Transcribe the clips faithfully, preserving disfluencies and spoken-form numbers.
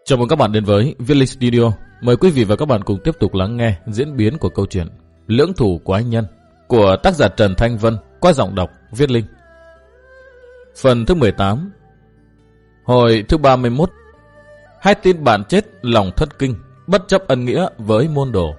Chào mừng các bạn đến với Viết Linh Studio. Mời quý vị và các bạn cùng tiếp tục lắng nghe diễn biến của câu chuyện Lưỡng Thủ Quái Nhân của tác giả Trần Thanh Vân qua giọng đọc Viết Linh. Phần thứ mười tám. Hồi thứ ba mươi mốt. Hai tin bạn chết lòng thất kinh, bất chấp ân nghĩa với môn đồ.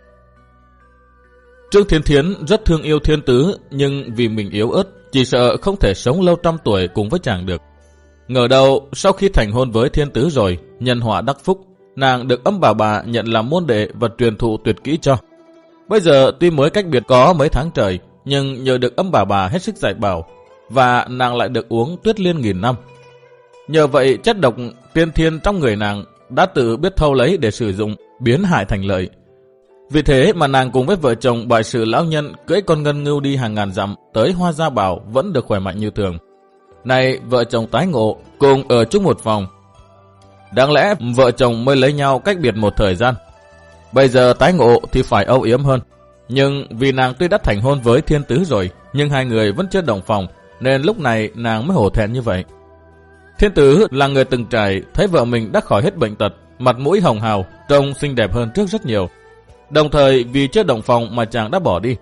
Trương Thiên Thiến rất thương yêu Thiên Tứ, nhưng vì mình yếu ớt, chỉ sợ không thể sống lâu trăm tuổi cùng với chàng được. Ngờ đâu sau khi thành hôn với Thiên Tứ rồi, nhân họa đắc phúc, nàng được Âm Bà Bà nhận làm môn đệ và truyền thụ tuyệt kỹ cho. Bây giờ tuy mới cách biệt có mấy tháng trời, nhưng nhờ được Âm Bà Bà hết sức dạy bảo, và nàng lại được uống tuyết liên nghìn năm. Nhờ vậy chất độc tiên thiên trong người nàng đã tự biết thâu lấy để sử dụng, biến hại thành lợi. Vì thế mà nàng cùng với vợ chồng Bại Sự lão nhân cưỡi con ngân ngưu đi hàng ngàn dặm tới Hoa Gia Bảo vẫn được khỏe mạnh như thường. Này vợ chồng tái ngộ cùng ở chung một phòng. Đáng lẽ vợ chồng mới lấy nhau cách biệt một thời gian. Bây giờ tái ngộ thì phải âu yếm hơn. Nhưng vì nàng tuy đã thành hôn với Thiên Tứ rồi, nhưng hai người vẫn chưa đồng phòng, nên lúc này nàng mới hổ thẹn như vậy. Thiên Tứ là người từng trải, thấy vợ mình đã khỏi hết bệnh tật, mặt mũi hồng hào, trông xinh đẹp hơn trước rất nhiều. Đồng thời vì chưa đồng phòng mà chàng đã bỏ đi,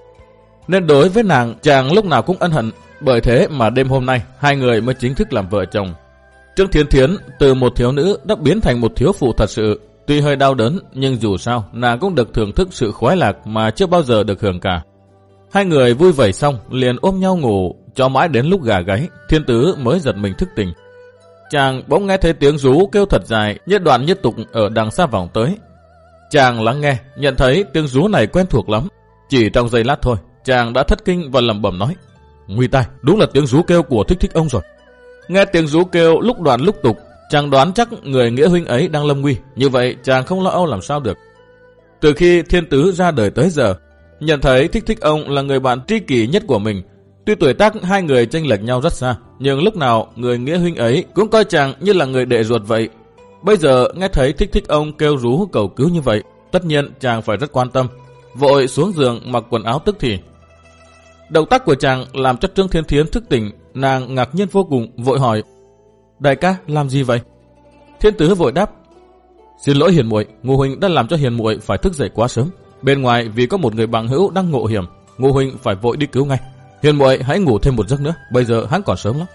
nên đối với nàng chàng lúc nào cũng ân hận. Bởi thế mà đêm hôm nay hai người mới chính thức làm vợ chồng. Trương Thiên Thiến từ một thiếu nữ đã biến thành một thiếu phụ thật sự. Tuy hơi đau đớn, nhưng dù sao nàng cũng được thưởng thức sự khoái lạc mà chưa bao giờ được hưởng cả. Hai người vui vẩy xong liền ôm nhau ngủ, cho mãi đến lúc gà gáy, Thiên Tứ mới giật mình thức tỉnh. Chàng bỗng nghe thấy tiếng rú kêu thật dài, nhất đoạn nhất tục ở đằng xa vọng tới. Chàng lắng nghe, nhận thấy tiếng rú này quen thuộc lắm. Chỉ trong giây lát thôi, chàng đã thất kinh và lẩm bẩm nói: nguy tai, đúng là tiếng rú kêu của Thích Thích ông rồi. Nghe tiếng rú kêu lúc đoạn lúc tục, chàng đoán chắc người nghĩa huynh ấy đang lâm nguy. Như vậy chàng không lo âu làm sao được. Từ khi Thiên Tứ ra đời tới giờ, nhận thấy Thích Thích ông là người bạn tri kỷ nhất của mình. Tuy tuổi tác hai người chênh lệch nhau rất xa, nhưng lúc nào người nghĩa huynh ấy cũng coi chàng như là người đệ ruột vậy. Bây giờ nghe thấy Thích Thích ông kêu rú cầu cứu như vậy, tất nhiên chàng phải rất quan tâm. Vội xuống giường mặc quần áo tức thì. Động tác của chàng làm cho Trương Thiên Thiến thức tỉnh, nàng ngạc nhiên vô cùng, vội hỏi: đại ca làm gì vậy? Thiên Tứ vội đáp: xin lỗi hiền muội, Ngô huynh đã làm cho hiền muội phải thức dậy quá sớm. Bên ngoài vì có một người bằng hữu đang ngộ hiểm, Ngô huynh phải vội đi cứu ngay. Hiền muội hãy ngủ thêm một giấc nữa, bây giờ hắn còn sớm lắm.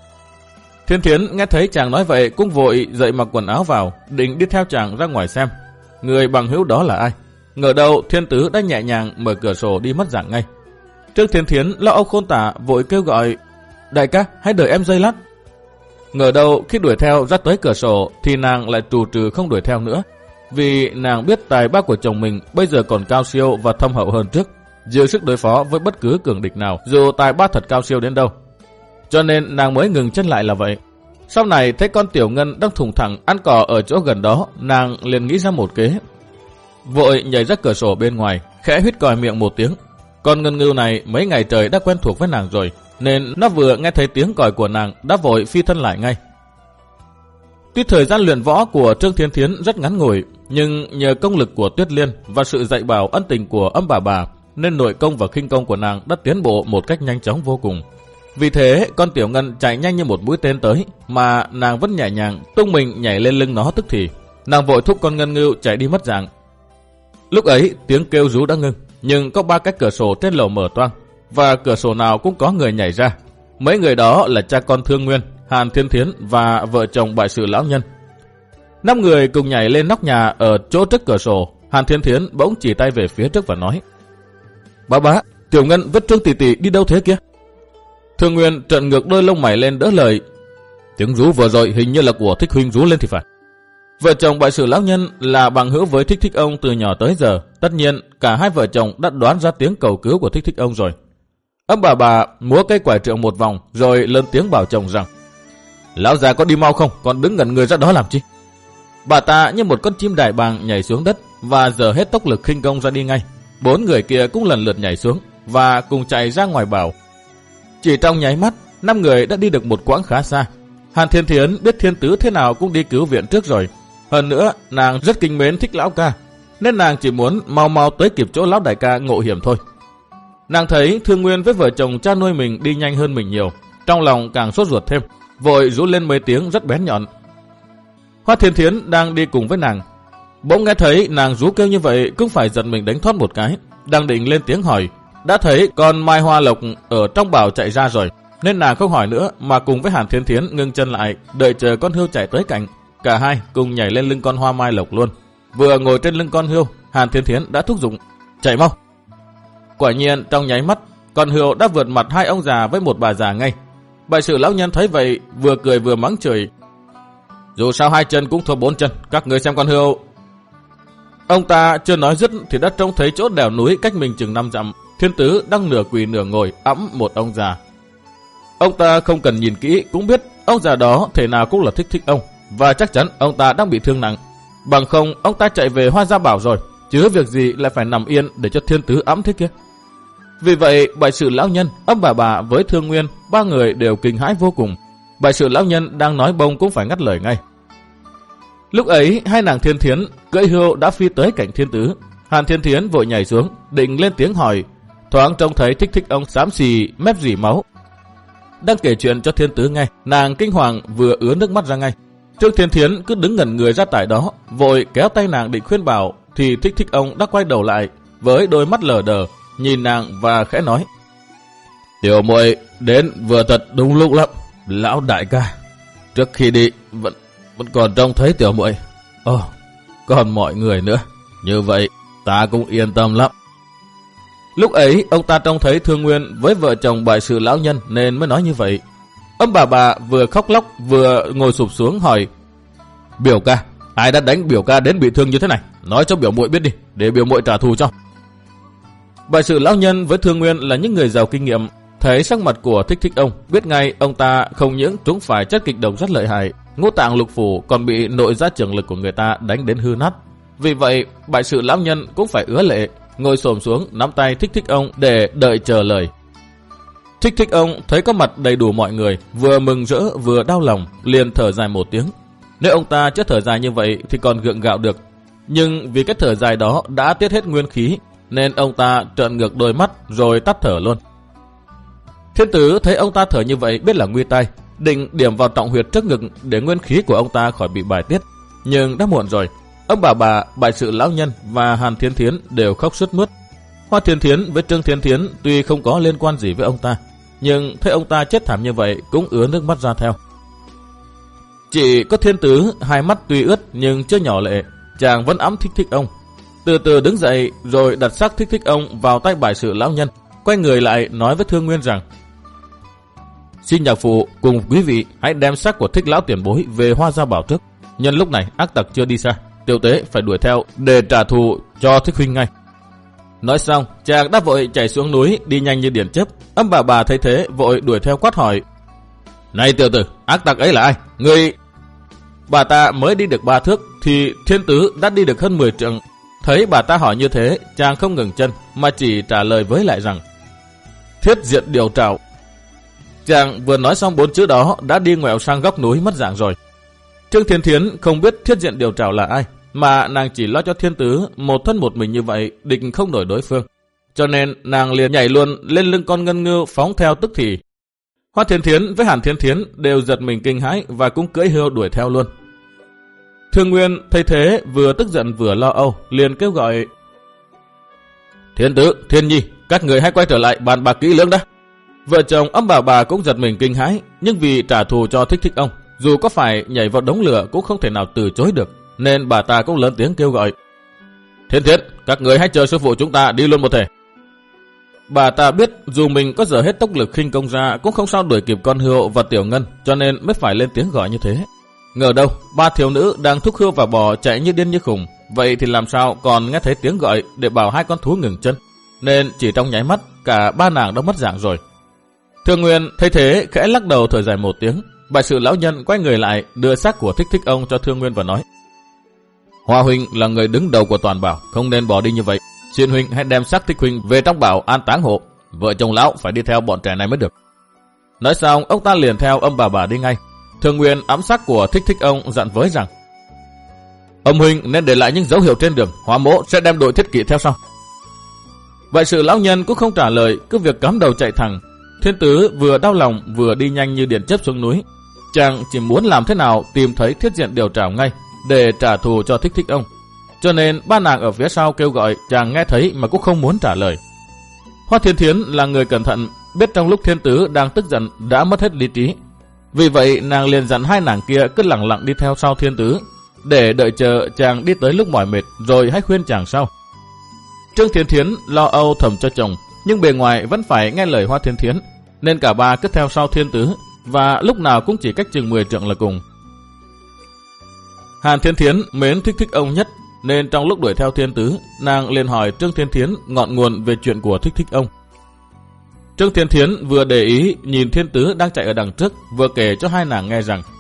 Thiên Thiến nghe thấy chàng nói vậy cũng vội dậy mặc quần áo vào, định đi theo chàng ra ngoài xem người bằng hữu đó là ai. Ngờ đâu Thiên Tứ đã nhẹ nhàng mở cửa sổ đi mất dạng ngay. Trương Thiên Thiến lo âu khôn tả, vội kêu gọi: đại ca hãy đợi em giây lát. Ngờ đâu khi đuổi theo ra tới cửa sổ thì nàng lại trù trừ không đuổi theo nữa, vì nàng biết tài ba của chồng mình bây giờ còn cao siêu và thâm hậu hơn trước, dư sức đối phó với bất cứ cường địch nào, dù tài ba thật cao siêu đến đâu. Cho nên nàng mới ngừng chân lại là vậy. Sau này thấy con Tiểu Ngân đang thùng thẳng ăn cỏ ở chỗ gần đó, nàng liền nghĩ ra một kế, vội nhảy ra cửa sổ bên ngoài, khẽ huýt còi miệng một tiếng. Con ngân ngưu này mấy ngày trời đã quen thuộc với nàng rồi, nên nó vừa nghe thấy tiếng còi của nàng đã vội phi thân lại ngay. Tuy thời gian luyện võ của Trương Thiên Thiến rất ngắn ngủi, nhưng nhờ công lực của Tuyết Liên và sự dạy bảo ân tình của Âm Bà Bà, nên nội công và khinh công của nàng đã tiến bộ một cách nhanh chóng vô cùng. Vì thế con Tiểu Ngân chạy nhanh như một mũi tên tới, mà nàng vẫn nhẹ nhàng tung mình nhảy lên lưng nó tức thì. Nàng vội thúc con ngân ngưu chạy đi mất dạng. Lúc ấy tiếng kêu rú đã ngưng, nhưng có ba cái cửa sổ trên lầu mở toang, và cửa sổ nào cũng có người nhảy ra. Mấy người đó là cha con Thương Nguyên, Hàn Thiên Thiến và vợ chồng Bại Sự lão nhân. Năm người cùng nhảy lên nóc nhà ở chỗ trước cửa sổ. Hàn Thiên Thiến bỗng chỉ tay về phía trước và nói: bá bá, Tiểu Ngân với Trương tỷ tỷ đi đâu thế kia? Thương Nguyên trợn ngược đôi lông mày lên đỡ lời: tiếng rú vừa rồi hình như là của Thích huynh rú lên thì phải. Vợ chồng Bại Sự lão nhân là bằng hữu với Thích Thích ông từ nhỏ tới giờ, tất nhiên cả hai vợ chồng đã đoán ra tiếng cầu cứu của Thích Thích ông rồi. Âm Bà Bà múa cây quải trượng một vòng rồi lớn tiếng bảo chồng rằng: lão già có đi mau không, còn đứng ngẩn người ra đó làm chi? Bà ta như một con chim đại bàng nhảy xuống đất và giở hết tốc lực khinh công ra đi ngay. Bốn người kia cũng lần lượt nhảy xuống và cùng chạy ra ngoài bảo. Chỉ trong nháy mắt, năm người đã đi được một quãng khá xa. Hàn Thiên Thiến biết Thiên Tứ thế nào cũng đi cứu viện trước rồi. Hơn nữa, nàng rất kính mến Thích lão ca, nên nàng chỉ muốn mau mau tới kịp chỗ lão đại ca ngộ hiểm thôi. Nàng thấy Thương Nguyên với vợ chồng cha nuôi mình đi nhanh hơn mình nhiều, trong lòng càng sốt ruột thêm, vội rú lên mấy tiếng rất bén nhọn. Hoa Thiên Thiến đang đi cùng với nàng, bỗng nghe thấy nàng rú kêu như vậy cũng phải giật mình đánh thoát một cái, đang định lên tiếng hỏi, đã thấy con Mai Hoa Lộc ở trong bảo chạy ra rồi, nên nàng không hỏi nữa mà cùng với Hàn Thiên Thiến ngưng chân lại, đợi chờ con hươu chạy tới cạnh. Cả hai cùng nhảy lên lưng con Hoa Mai Lộc luôn. Vừa ngồi trên lưng con hươu, Hàn Thiên Thiến đã thúc giục, chạy mau. Quả nhiên trong nháy mắt, con hươu đã vượt mặt hai ông già với một bà già ngay. Bại sự lão nhân thấy vậy, vừa cười vừa mắng chửi, dù sao hai chân cũng thua bốn chân, các người xem con hươu. Ông ta chưa nói dứt thì đã trông thấy chỗ đèo núi cách mình chừng năm dặm, Thiên Tứ đang nửa quỳ nửa ngồi ẵm một ông già. Ông ta không cần nhìn kỹ cũng biết ông già đó thể nào cũng là Thích Thích ông, và chắc chắn ông ta đang bị thương nặng. Bằng không ông ta chạy về Hoa Gia Bảo rồi, chứ việc gì lại phải nằm yên để cho Thiên Tứ ẵm thế kia. Vì vậy bại sự lão nhân, ông bà bà với Thương Nguyên, ba người đều kinh hãi vô cùng. Bại sự lão nhân đang nói bông cũng phải ngắt lời ngay. Lúc ấy hai nàng Thiên Thiến cưỡi hươu đã phi tới cạnh Thiên Tứ. Hàn Thiên Thiến vội nhảy xuống, định lên tiếng hỏi, thoáng trông thấy Thích Thích ông xám xì mép rỉ máu. Đang kể chuyện cho Thiên Tứ nghe, nàng kinh hoàng vừa ứa nước mắt ra ngay. Trương Thiên Thiến cứ đứng ngẩn người ra tại đó, vội kéo tay nàng định khuyên bảo, thì Thích Thích ông đã quay đầu lại với đôi mắt lờ đờ nhìn nàng và khẽ nói, tiểu muội đến vừa thật đúng lúc lắm, lão đại ca. Trước khi đi vẫn vẫn còn trông thấy tiểu muội. Ồ, còn mọi người nữa, như vậy ta cũng yên tâm lắm. Lúc ấy ông ta trông thấy Thương Nguyên với vợ chồng bại sự lão nhân nên mới nói như vậy. Ông bà bà vừa khóc lóc vừa ngồi sụp xuống hỏi, biểu ca, ai đã đánh biểu ca đến bị thương như thế này, nói cho biểu muội biết đi, để biểu muội trả thù cho. Bại sự lão nhân với Thương Nguyên là những người giàu kinh nghiệm, thấy sắc mặt của Thích Thích ông, biết ngay ông ta không những trúng phải chất kịch độc rất lợi hại, ngũ tạng lục phủ còn bị nội gia trưởng lực của người ta đánh đến hư nát. Vì vậy bại sự lão nhân cũng phải ứa lệ, ngồi xổm xuống nắm tay Thích Thích ông để đợi chờ lời. Thích Thích ông thấy có mặt đầy đủ mọi người, vừa mừng rỡ vừa đau lòng, liền thở dài một tiếng. Nếu ông ta chưa thở dài như vậy thì còn gượng gạo được, nhưng vì cái thở dài đó đã tiết hết nguyên khí, nên ông ta trợn ngược đôi mắt rồi tắt thở luôn. Thiên Tứ thấy ông ta thở như vậy biết là nguy tai, định điểm vào trọng huyệt trước ngực để nguyên khí của ông ta khỏi bị bài tiết, nhưng đã muộn rồi. Ông bà bà, bại sự lão nhân và Hàn Thiên Thiến đều khóc sướt mướt. Hoa Thiên Thiến với Trương Thiên Thiến tuy không có liên quan gì với ông ta, nhưng thấy ông ta chết thảm như vậy cũng ứa nước mắt ra theo. Chỉ có Thiên Tứ hai mắt tuy ướt nhưng chưa nhỏ lệ, chàng vẫn ẵm Thích Thích ông. Từ từ đứng dậy rồi đặt xác Thích Thích ông vào tay bại sự lão nhân, quay người lại nói với Thương Nguyên rằng, xin nhạc phụ cùng quý vị hãy đem xác của Thích lão tiền bối về Hoa Gia Bảo trước. Nhân lúc này ác tặc chưa đi xa, tiểu tế phải đuổi theo để trả thù cho Thích huynh ngay. Nói xong chàng đã vội chạy xuống núi đi nhanh như điện chớp. Ông bà bà thấy thế vội đuổi theo quát hỏi, này tiểu tử, ác tặc ấy là ai? Người... Bà ta mới đi được ba thước thì Thiên Tứ đã đi được hơn mười trượng. Thấy bà ta hỏi như thế, chàng không ngừng chân mà chỉ trả lời với lại rằng, Thiết Diện Điều Trảo. Chàng vừa nói xong bốn chữ đó đã đi ngoẹo sang góc núi mất dạng rồi. Trương Thiên Thiến không biết Thiết Diện Điều Trảo là ai, mà nàng chỉ lo cho Thiên Tứ một thân một mình như vậy định không đổi đối phương, cho nên nàng liền nhảy luôn lên lưng con ngân ngưu phóng theo tức thì. Hoa Thiên Thiến với Hàn Thiên Thiến đều giật mình kinh hãi và cũng cưỡi hươu đuổi theo luôn. Thương Nguyên thấy thế vừa tức giận vừa lo âu, liền kêu gọi, Thiên Tứ, Thiên Nhi, các người hãy quay trở lại bàn bạc kỹ lưỡng đã. Vợ chồng ông bà bà cũng giật mình kinh hãi, nhưng vì trả thù cho Thích Thích ông, dù có phải nhảy vào đống lửa cũng không thể nào từ chối được, nên bà ta cũng lớn tiếng kêu gọi, Thiên Thiến, các người hãy chờ sư phụ chúng ta đi luôn một thể. Bà ta biết dù mình có dở hết tốc lực khinh công ra cũng không sao đuổi kịp con hươu và Tiểu Ngân, cho nên mới phải lên tiếng gọi như thế. Ngờ đâu ba thiếu nữ đang thúc hươu và bò chạy như điên như khùng, vậy thì làm sao còn nghe thấy tiếng gọi để bảo hai con thú ngừng chân, nên chỉ trong nháy mắt cả ba nàng đã mất dạng rồi. Thương Nguyên thấy thế khẽ lắc đầu thở dài một tiếng. Bại sự lão nhân quay người lại đưa xác của Thích Thích ông cho Thương Nguyên và nói, Hoa huynh là người đứng đầu của toàn bảo, không nên bỏ đi như vậy. Xin huynh hãy đem xác Thích huynh về trong bảo an táng hộ, vợ chồng lão phải đi theo bọn trẻ này mới được. Nói xong ông ta liền theo ông bà bà đi ngay. Thương Nguyên ẵm xác của Thích Thích ông dặn với rằng, ông huynh nên để lại những dấu hiệu trên đường, Hoa mỗ sẽ đem đội thiết kỵ theo sau. Vậy sự lão nhân cũng không trả lời, cứ việc cắm đầu chạy thẳng. Thiên Tứ vừa đau lòng vừa đi nhanh như điện chớp xuống núi. Chàng chỉ muốn làm thế nào tìm thấy Thiết Diện Điều Trảo ngay, để trả thù cho Thích Thích ông. Cho nên ba nàng ở phía sau kêu gọi chàng nghe thấy mà cũng không muốn trả lời. Hoa Thiên Thiến là người cẩn thận, biết trong lúc Thiên Tứ đang tức giận đã mất hết lý trí. Vì vậy nàng liền dặn hai nàng kia cứ lặng lặng đi theo sau Thiên Tứ, để đợi chờ chàng đi tới lúc mỏi mệt rồi hãy khuyên chàng sau. Trương Thiên Thiến lo âu thầm cho chồng, nhưng bề ngoài vẫn phải nghe lời Hoa Thiên Thiến, nên cả ba cứ theo sau Thiên Tứ, và lúc nào cũng chỉ cách chừng mười trượng là cùng. Hàn Thiên Thiến mến Thích Thích ông nhất, nên trong lúc đuổi theo Thiên Tứ, nàng liền hỏi Trương Thiên Thiến ngọn nguồn về chuyện của Thích Thích ông. Trương Thiên Thiến vừa để ý nhìn Thiên Tứ đang chạy ở đằng trước, vừa kể cho hai nàng nghe rằng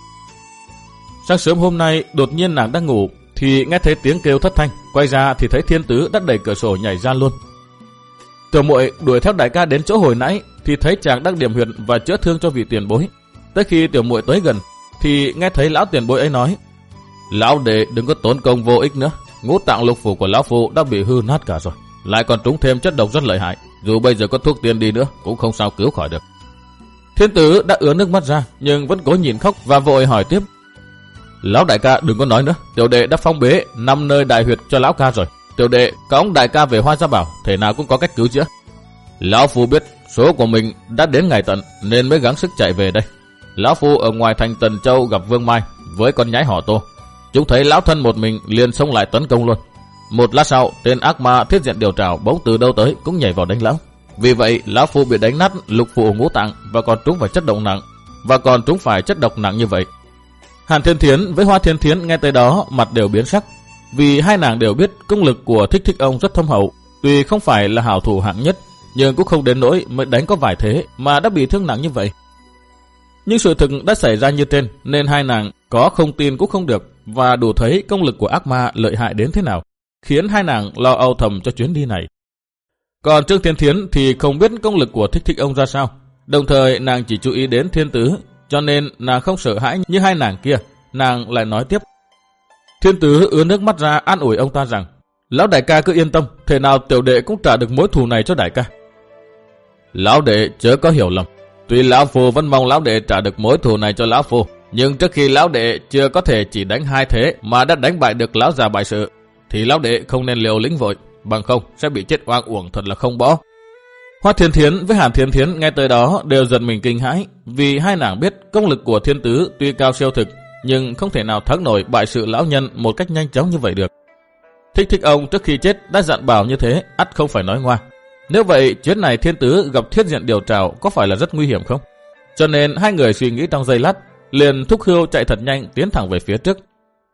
sáng sớm hôm nay đột nhiên nàng đang ngủ thì nghe thấy tiếng kêu thất thanh, quay ra thì thấy Thiên Tứ đã đẩy cửa sổ nhảy ra luôn. Tiểu muội đuổi theo đại ca đến chỗ hồi nãy thì thấy chàng đang điểm huyệt và chữa thương cho vị tiền bối. Tới khi tiểu muội tới gần thì nghe thấy lão tiền bối ấy nói: lão đệ đừng có tốn công vô ích nữa, ngũ tạng lục phủ của lão phu đã bị hư nát cả rồi, lại còn trúng thêm chất độc rất lợi hại, dù bây giờ có thuốc tiên đi nữa cũng không sao cứu khỏi được. Thiên Tứ đã ứa nước mắt ra nhưng vẫn cố nhìn khóc và vội hỏi tiếp: lão đại ca đừng có nói nữa, tiểu đệ đã phong bế năm nơi đại huyệt cho lão ca rồi. Tiểu đệ có ông đại ca về Hoa Gia Bảo, thể nào cũng có cách cứu chữa. Lão phu biết số của mình đã đến ngày tận nên mới gắng sức chạy về đây. Lão phu ở ngoài thành Tần Châu gặp Vương Mai với con nhái họ Tô, chúng thấy lão thân một mình liền xông lại tấn công luôn. Một lát sau, tên ác ma Thiết Diện Điều Trảo bỗng từ đâu tới cũng nhảy vào đánh lão. Vì vậy lão phu bị đánh nát lục phủ ngũ tạng và còn trúng phải chất độc nặng và còn trúng phải chất độc nặng như vậy. Hàn Thiên Thiến với Hoa Thiên Thiến nghe tới đó mặt đều biến sắc, vì hai nàng đều biết công lực của Thích Thích ông rất thâm hậu, tuy không phải là hảo thủ hạng nhất nhưng cũng không đến nỗi mới đánh có vài thế mà đã bị thương nặng như vậy. Nhưng sự thực đã xảy ra như trên nên hai nàng có không tin cũng không được, và đủ thấy công lực của ác ma lợi hại đến thế nào, khiến hai nàng lo âu thầm cho chuyến đi này. Còn Trương Thiên Thiến thì không biết công lực của Thích Thích ông ra sao, đồng thời nàng chỉ chú ý đến Thiên Tứ, cho nên nàng không sợ hãi như hai nàng kia. Nàng lại nói tiếp: Thiên Tứ ứa nước mắt ra an ủi ông ta rằng: lão đại ca cứ yên tâm, thể nào tiểu đệ cũng trả được mối thù này cho đại ca. Lão đệ chớ có hiểu lầm, tuy lão phu vẫn mong lão đệ trả được mối thù này cho lão phu, nhưng trước khi lão đệ chưa có thể chỉ đánh hai thế mà đã đánh bại được lão già bại sự, thì lão đệ không nên liều lĩnh vội, bằng không sẽ bị chết oan uổng thật là không bỏ. Hoa Thiên Thiến với Hàn Thiên Thiến nghe tới đó đều giật mình kinh hãi, vì hai nàng biết công lực của Thiên Tứ tuy cao siêu thực, nhưng không thể nào thắng nổi bại sự lão nhân một cách nhanh chóng như vậy được. Thích Thích ông trước khi chết đã dặn bảo như thế, ắt không phải nói ngoa. Nếu vậy chuyến này Thiên Tứ gặp Thiết Diện Điều Trảo có phải là rất nguy hiểm không? Cho nên hai người suy nghĩ trong giây lát, liền thúc hươu chạy thật nhanh tiến thẳng về phía trước.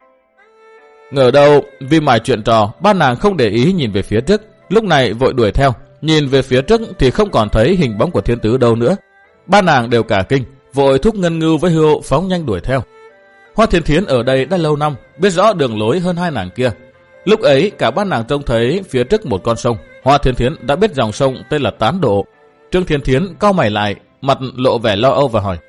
Ngờ đâu vì mải chuyện trò, ba nàng không để ý nhìn về phía trước, lúc này vội đuổi theo. Nhìn về phía trước thì không còn thấy hình bóng của Thiên Tứ đâu nữa. Ba nàng đều cả kinh, vội thúc ngân ngưu với hươu phóng nhanh đuổi theo. Hoa Thiên Thiến ở đây đã lâu năm, biết rõ đường lối hơn hai nàng kia. Lúc ấy cả ba nàng trông thấy phía trước một con sông. Hoa Thiên Thiến đã biết dòng sông tên là Tán Độ. Trương Thiên Thiến cau mày lại, mặt lộ vẻ lo âu và hỏi: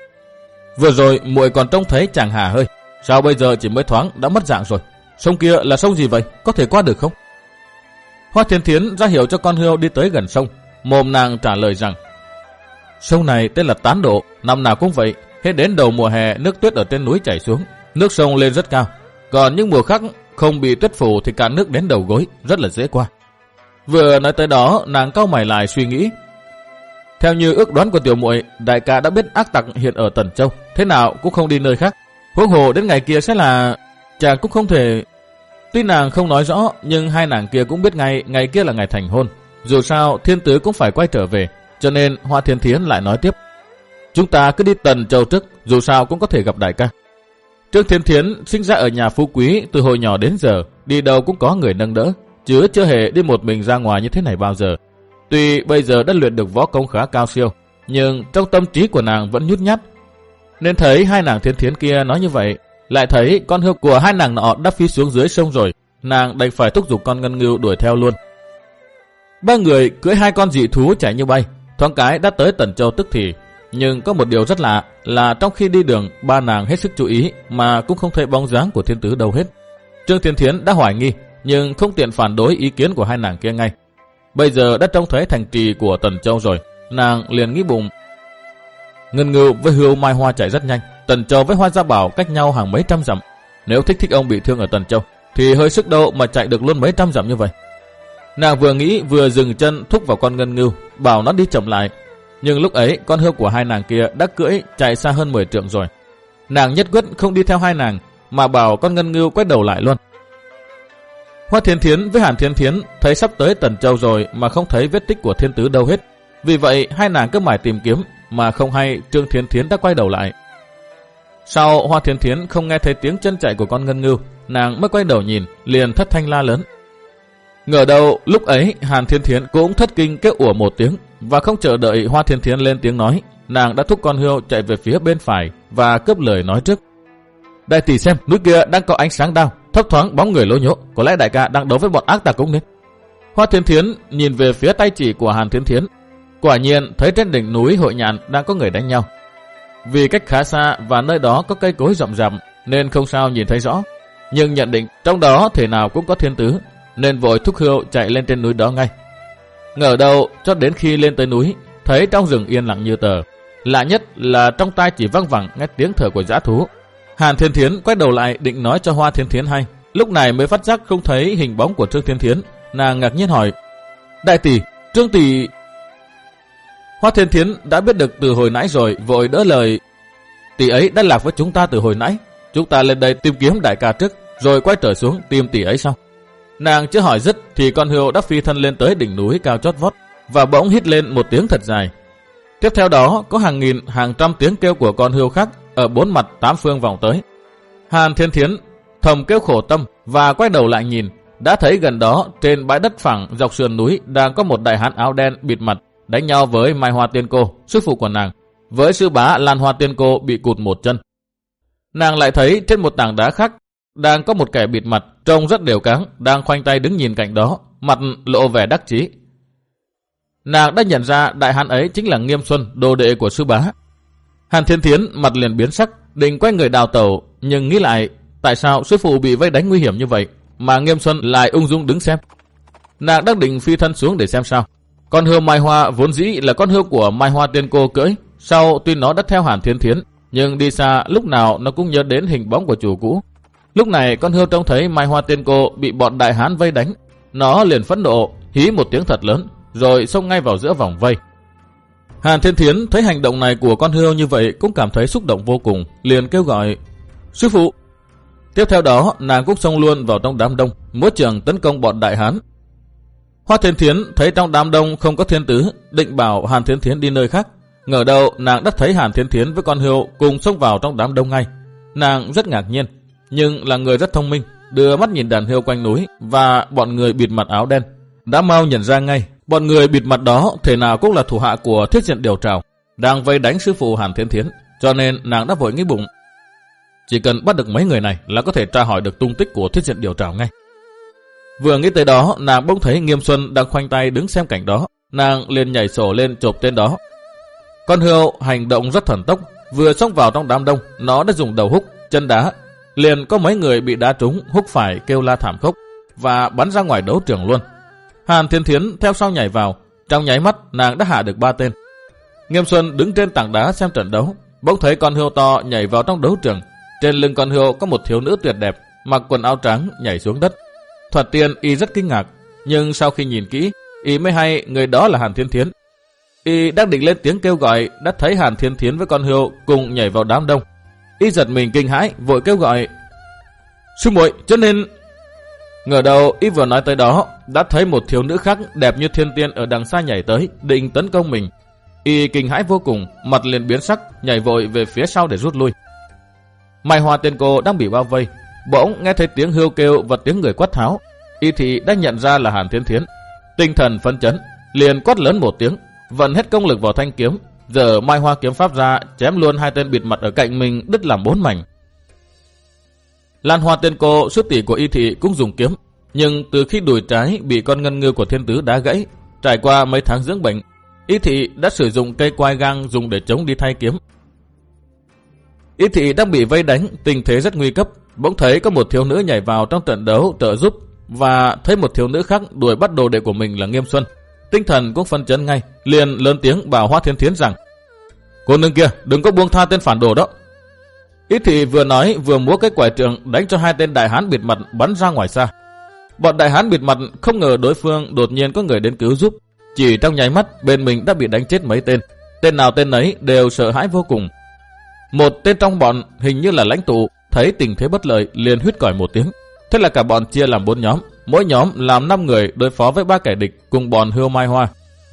vừa rồi muội còn trông thấy chàng hà hơi, sao bây giờ chỉ mới thoáng đã mất dạng rồi? Sông kia là sông gì vậy, có thể qua được không? Hoa Thiên Thiến ra hiệu cho con hươu đi tới gần sông. Mồm nàng trả lời rằng: sông này tên là Tán Độ, năm nào cũng vậy. Hết đến đầu mùa hè nước tuyết ở trên núi chảy xuống, nước sông lên rất cao. Còn những mùa khác không bị tuyết phủ thì cạn nước đến đầu gối, rất là dễ qua. Vừa nói tới đó, nàng cau mày lại suy nghĩ. Theo như ước đoán của tiểu muội, đại ca đã biết ác tặc hiện ở Tần Châu, thế nào cũng không đi nơi khác. Huống hồ đến ngày kia sẽ là... chàng cũng không thể... Tuy nàng không nói rõ, nhưng hai nàng kia cũng biết ngay ngày kia là ngày thành hôn. Dù sao Thiên Tứ cũng phải quay trở về, cho nên Hoa Thiên Thiến lại nói tiếp: chúng ta cứ đi Tần Châu trước, dù sao cũng có thể gặp đại ca. Trương Thiên Thiến sinh ra ở nhà phú quý, từ hồi nhỏ đến giờ đi đâu cũng có người nâng đỡ, chứ chưa hề đi một mình ra ngoài như thế này bao giờ. Tuy bây giờ đã luyện được võ công khá cao siêu, nhưng trong tâm trí của nàng vẫn nhút nhát. Nên thấy hai nàng Thiên Thiến kia nói như vậy, lại thấy con hươu của hai nàng nọ đã phi xuống dưới sông rồi, nàng đành phải thúc giục con ngân ngưu đuổi theo luôn. Ba người cưỡi hai con dị thú chạy như bay, thoáng cái đã tới Tần Châu tức thì. Nhưng có một điều rất lạ là trong khi đi đường, ba nàng hết sức chú ý mà cũng không thấy bóng dáng của Thiên Tứ đâu hết. Trương Thiên Thiến đã hoài nghi, nhưng không tiện phản đối ý kiến của hai nàng kia ngay. Bây giờ đã trông thấy thành trì của Tần Châu rồi, nàng liền nghĩ bụng: ngân ngưu với hươu mai hoa chạy rất nhanh, Tần Châu với Hoa Gia Bảo cách nhau hàng mấy trăm dặm. Nếu Thích Thích ông bị thương ở Tần Châu thì hơi sức đâu mà chạy được luôn mấy trăm dặm như vậy. Nàng vừa nghĩ vừa dừng chân thúc vào con ngân ngưu, bảo nó đi chậm lại. Nhưng lúc ấy con hươu của hai nàng kia đã cưỡi chạy xa hơn mười trượng rồi. Nàng nhất quyết không đi theo hai nàng mà bảo con ngân ngưu quay đầu lại luôn. Hoa Thiên Thiến với Hàn Thiên Thiến thấy sắp tới Tần Châu rồi mà không thấy vết tích của thiên tứ đâu hết. Vì vậy hai nàng cứ mải tìm kiếm mà không hay Trương Thiên Thiến đã quay đầu lại. Sau Hoa Thiên Thiến không nghe thấy tiếng chân chạy của con ngân ngưu, nàng mới quay đầu nhìn, liền thất thanh la lớn. Ngờ đâu lúc ấy Hàn Thiên Thiến cũng thất kinh kêu ủa một tiếng, và không chờ đợi Hoa Thiên Thiến lên tiếng nói, nàng đã thúc con hươu chạy về phía bên phải và cướp lời nói trước. Đại tỷ xem, núi kia đang có ánh sáng đao, thấp thoáng bóng người lố nhố, có lẽ đại ca đang đấu với bọn ác tà cũng nên. Hoa Thiên Thiến nhìn về phía tay chỉ của Hàn Thiên Thiến, quả nhiên thấy trên đỉnh núi Hội Nhạn đang có người đánh nhau. Vì cách khá xa và nơi đó có cây cối rậm rạp nên không sao nhìn thấy rõ, nhưng nhận định trong đó thể nào cũng có thiên tứ, nên vội thúc hươu chạy lên trên núi đó ngay. Ngờ đâu cho đến khi lên tới núi, thấy trong rừng yên lặng như tờ, lạ nhất là trong tai chỉ văng vẳng nghe tiếng thở của dã thú. Hàn Thiên Thiến quay đầu lại định nói cho Hoa Thiên Thiến hay, lúc này mới phát giác không thấy hình bóng của Trương Thiên Thiến. Nàng ngạc nhiên hỏi, đại tỷ, Trương tỷ... Hoa Thiên Thiến đã biết được từ hồi nãy rồi, vội đỡ lời, tỷ ấy đã lạc với chúng ta từ hồi nãy, chúng ta lên đây tìm kiếm đại ca trước, rồi quay trở xuống tìm tỷ ấy sau. Nàng chưa hỏi dứt thì con hươu đã phi thân lên tới đỉnh núi cao chót vót và bỗng hít lên một tiếng thật dài. Tiếp theo đó có hàng nghìn hàng trăm tiếng kêu của con hươu khác ở bốn mặt tám phương vòng tới. Hàn Thiên Thiến thầm kêu khổ tâm và quay đầu lại nhìn, đã thấy gần đó trên bãi đất phẳng dọc sườn núi đang có một đại hán áo đen bịt mặt đánh nhau với Mai Hoa Tiên Cô, sư phụ của nàng, với sư bá Lan Hoa Tiên Cô bị cụt một chân. Nàng lại thấy trên một tảng đá khác đang có một kẻ bịt mặt trông rất đều cáng đang khoanh tay đứng nhìn cạnh đó, mặt lộ vẻ đắc chí. Nàng đã nhận ra đại hán ấy chính là Nghiêm Xuân, đồ đệ của sư bá. Hàn Thiên Thiến mặt liền biến sắc, định quay người đào tẩu, nhưng nghĩ lại tại sao sư phụ bị vây đánh nguy hiểm như vậy mà Nghiêm Xuân lại ung dung đứng xem. Nàng đang định phi thân xuống để xem sao. Con hươu Mai Hoa vốn dĩ là con hươu của Mai Hoa Tiên Cô cưỡi, sau tuy nó đã theo Hàn Thiên Thiến, nhưng đi xa lúc nào nó cũng nhớ đến hình bóng của chủ cũ. Lúc này con hươu trông thấy Mai Hoa Tiên Cô bị bọn đại hán vây đánh, nó liền phẫn nộ, hí một tiếng thật lớn, rồi xông ngay vào giữa vòng vây. Hàn Thiên Thiến thấy hành động này của con hươu như vậy cũng cảm thấy xúc động vô cùng, liền kêu gọi sư phụ. Tiếp theo đó nàng cũng xông luôn vào trong đám đông, múa trường tấn công bọn đại hán. Hoa Thiên Thiến thấy trong đám đông không có thiên tứ, định bảo Hàn Thiên Thiến đi nơi khác. Ngờ đâu nàng đã thấy Hàn Thiên Thiến với con hươu cùng xông vào trong đám đông ngay. Nàng rất ngạc nhiên, nhưng là người rất thông minh, đưa mắt nhìn đàn hươu quanh núi và bọn người bịt mặt áo đen, đã mau nhận ra ngay bọn người bịt mặt đó thể nào cũng là thủ hạ của Thiết Diện Điều Trảo, đang vây đánh sư phụ Hàn Thiên Thiến, cho nên nàng đã vội nghĩ bụng, chỉ cần bắt được mấy người này là có thể tra hỏi được tung tích của Thiết Diện Điều Trảo ngay. Vừa nghĩ tới đó, nàng bỗng thấy Nghiêm Xuân đang khoanh tay đứng xem cảnh đó, nàng liền nhảy sổ lên chộp tên đó. Con hươu hành động rất thần tốc, vừa xông vào trong đám đông, nó đã dùng đầu húc, chân đá, liền có mấy người bị đá trúng, húc phải kêu la thảm khốc và bắn ra ngoài đấu trường luôn. Hàn Thiên Thiến theo sau nhảy vào, trong nháy mắt nàng đã hạ được ba tên. Nghiêm Xuân đứng trên tảng đá xem trận đấu, bỗng thấy con hươu to nhảy vào trong đấu trường. Trên lưng con hươu có một thiếu nữ tuyệt đẹp, mặc quần áo trắng nhảy xuống đất. Thoạt tiên y rất kinh ngạc, nhưng sau khi nhìn kỹ, y mới hay người đó là Hàn Thiên Thiến. Y đang định lên tiếng kêu gọi, đã thấy Hàn Thiên Thiến với con hươu cùng nhảy vào đám đông. Y giật mình kinh hãi, vội kêu gọi, sư muội, cho nên... Ngờ đầu y vừa nói tới đó, đã thấy một thiếu nữ khác đẹp như thiên tiên ở đằng xa nhảy tới, định tấn công mình. Y kinh hãi vô cùng, mặt liền biến sắc, nhảy vội về phía sau để rút lui. Mai Hoa Tiên Cô đang bị bao vây, bỗng nghe thấy tiếng hươu kêu và tiếng người quát tháo. Y thì đã nhận ra là Hàn Thiên Thiến, tinh thần phấn chấn, liền quát lớn một tiếng, vận hết công lực vào thanh kiếm, giờ Mai Hoa kiếm pháp ra, chém luôn hai tên bịt mặt ở cạnh mình đứt làm bốn mảnh. Lan Hoa Tiên Cô, sư tỷ của Y thị cũng dùng kiếm, nhưng từ khi đùi trái bị con ngân ngư của thiên tứ đá gãy, trải qua mấy tháng dưỡng bệnh, Y thị đã sử dụng cây quai gang dùng để chống đi thay kiếm. Y thị đang bị vây đánh, tình thế rất nguy cấp, bỗng thấy có một thiếu nữ nhảy vào trong trận đấu trợ giúp, và thấy một thiếu nữ khác đuổi bắt đồ đệ của mình là Nghiêm Xuân. Tinh thần cũng phân chấn ngay, liền lớn tiếng bảo Hoa Thiên Thiến rằng, cô nương kia đừng có buông tha tên phản đồ đó. Ý thì vừa nói vừa múa cái quải trượng đánh cho hai tên đại hán bịt mặt bắn ra ngoài xa. Bọn đại hán bịt mặt không ngờ đối phương đột nhiên có người đến cứu giúp. Chỉ trong nháy mắt bên mình đã bị đánh chết mấy tên. Tên nào tên ấy đều sợ hãi vô cùng. Một tên trong bọn hình như là lãnh tụ, thấy tình thế bất lợi liền huýt còi một tiếng. Thế là cả bọn chia làm bốn nhóm, mỗi nhóm làm năm người đối phó với ba kẻ địch cùng bọn Hươu Mai Hoa.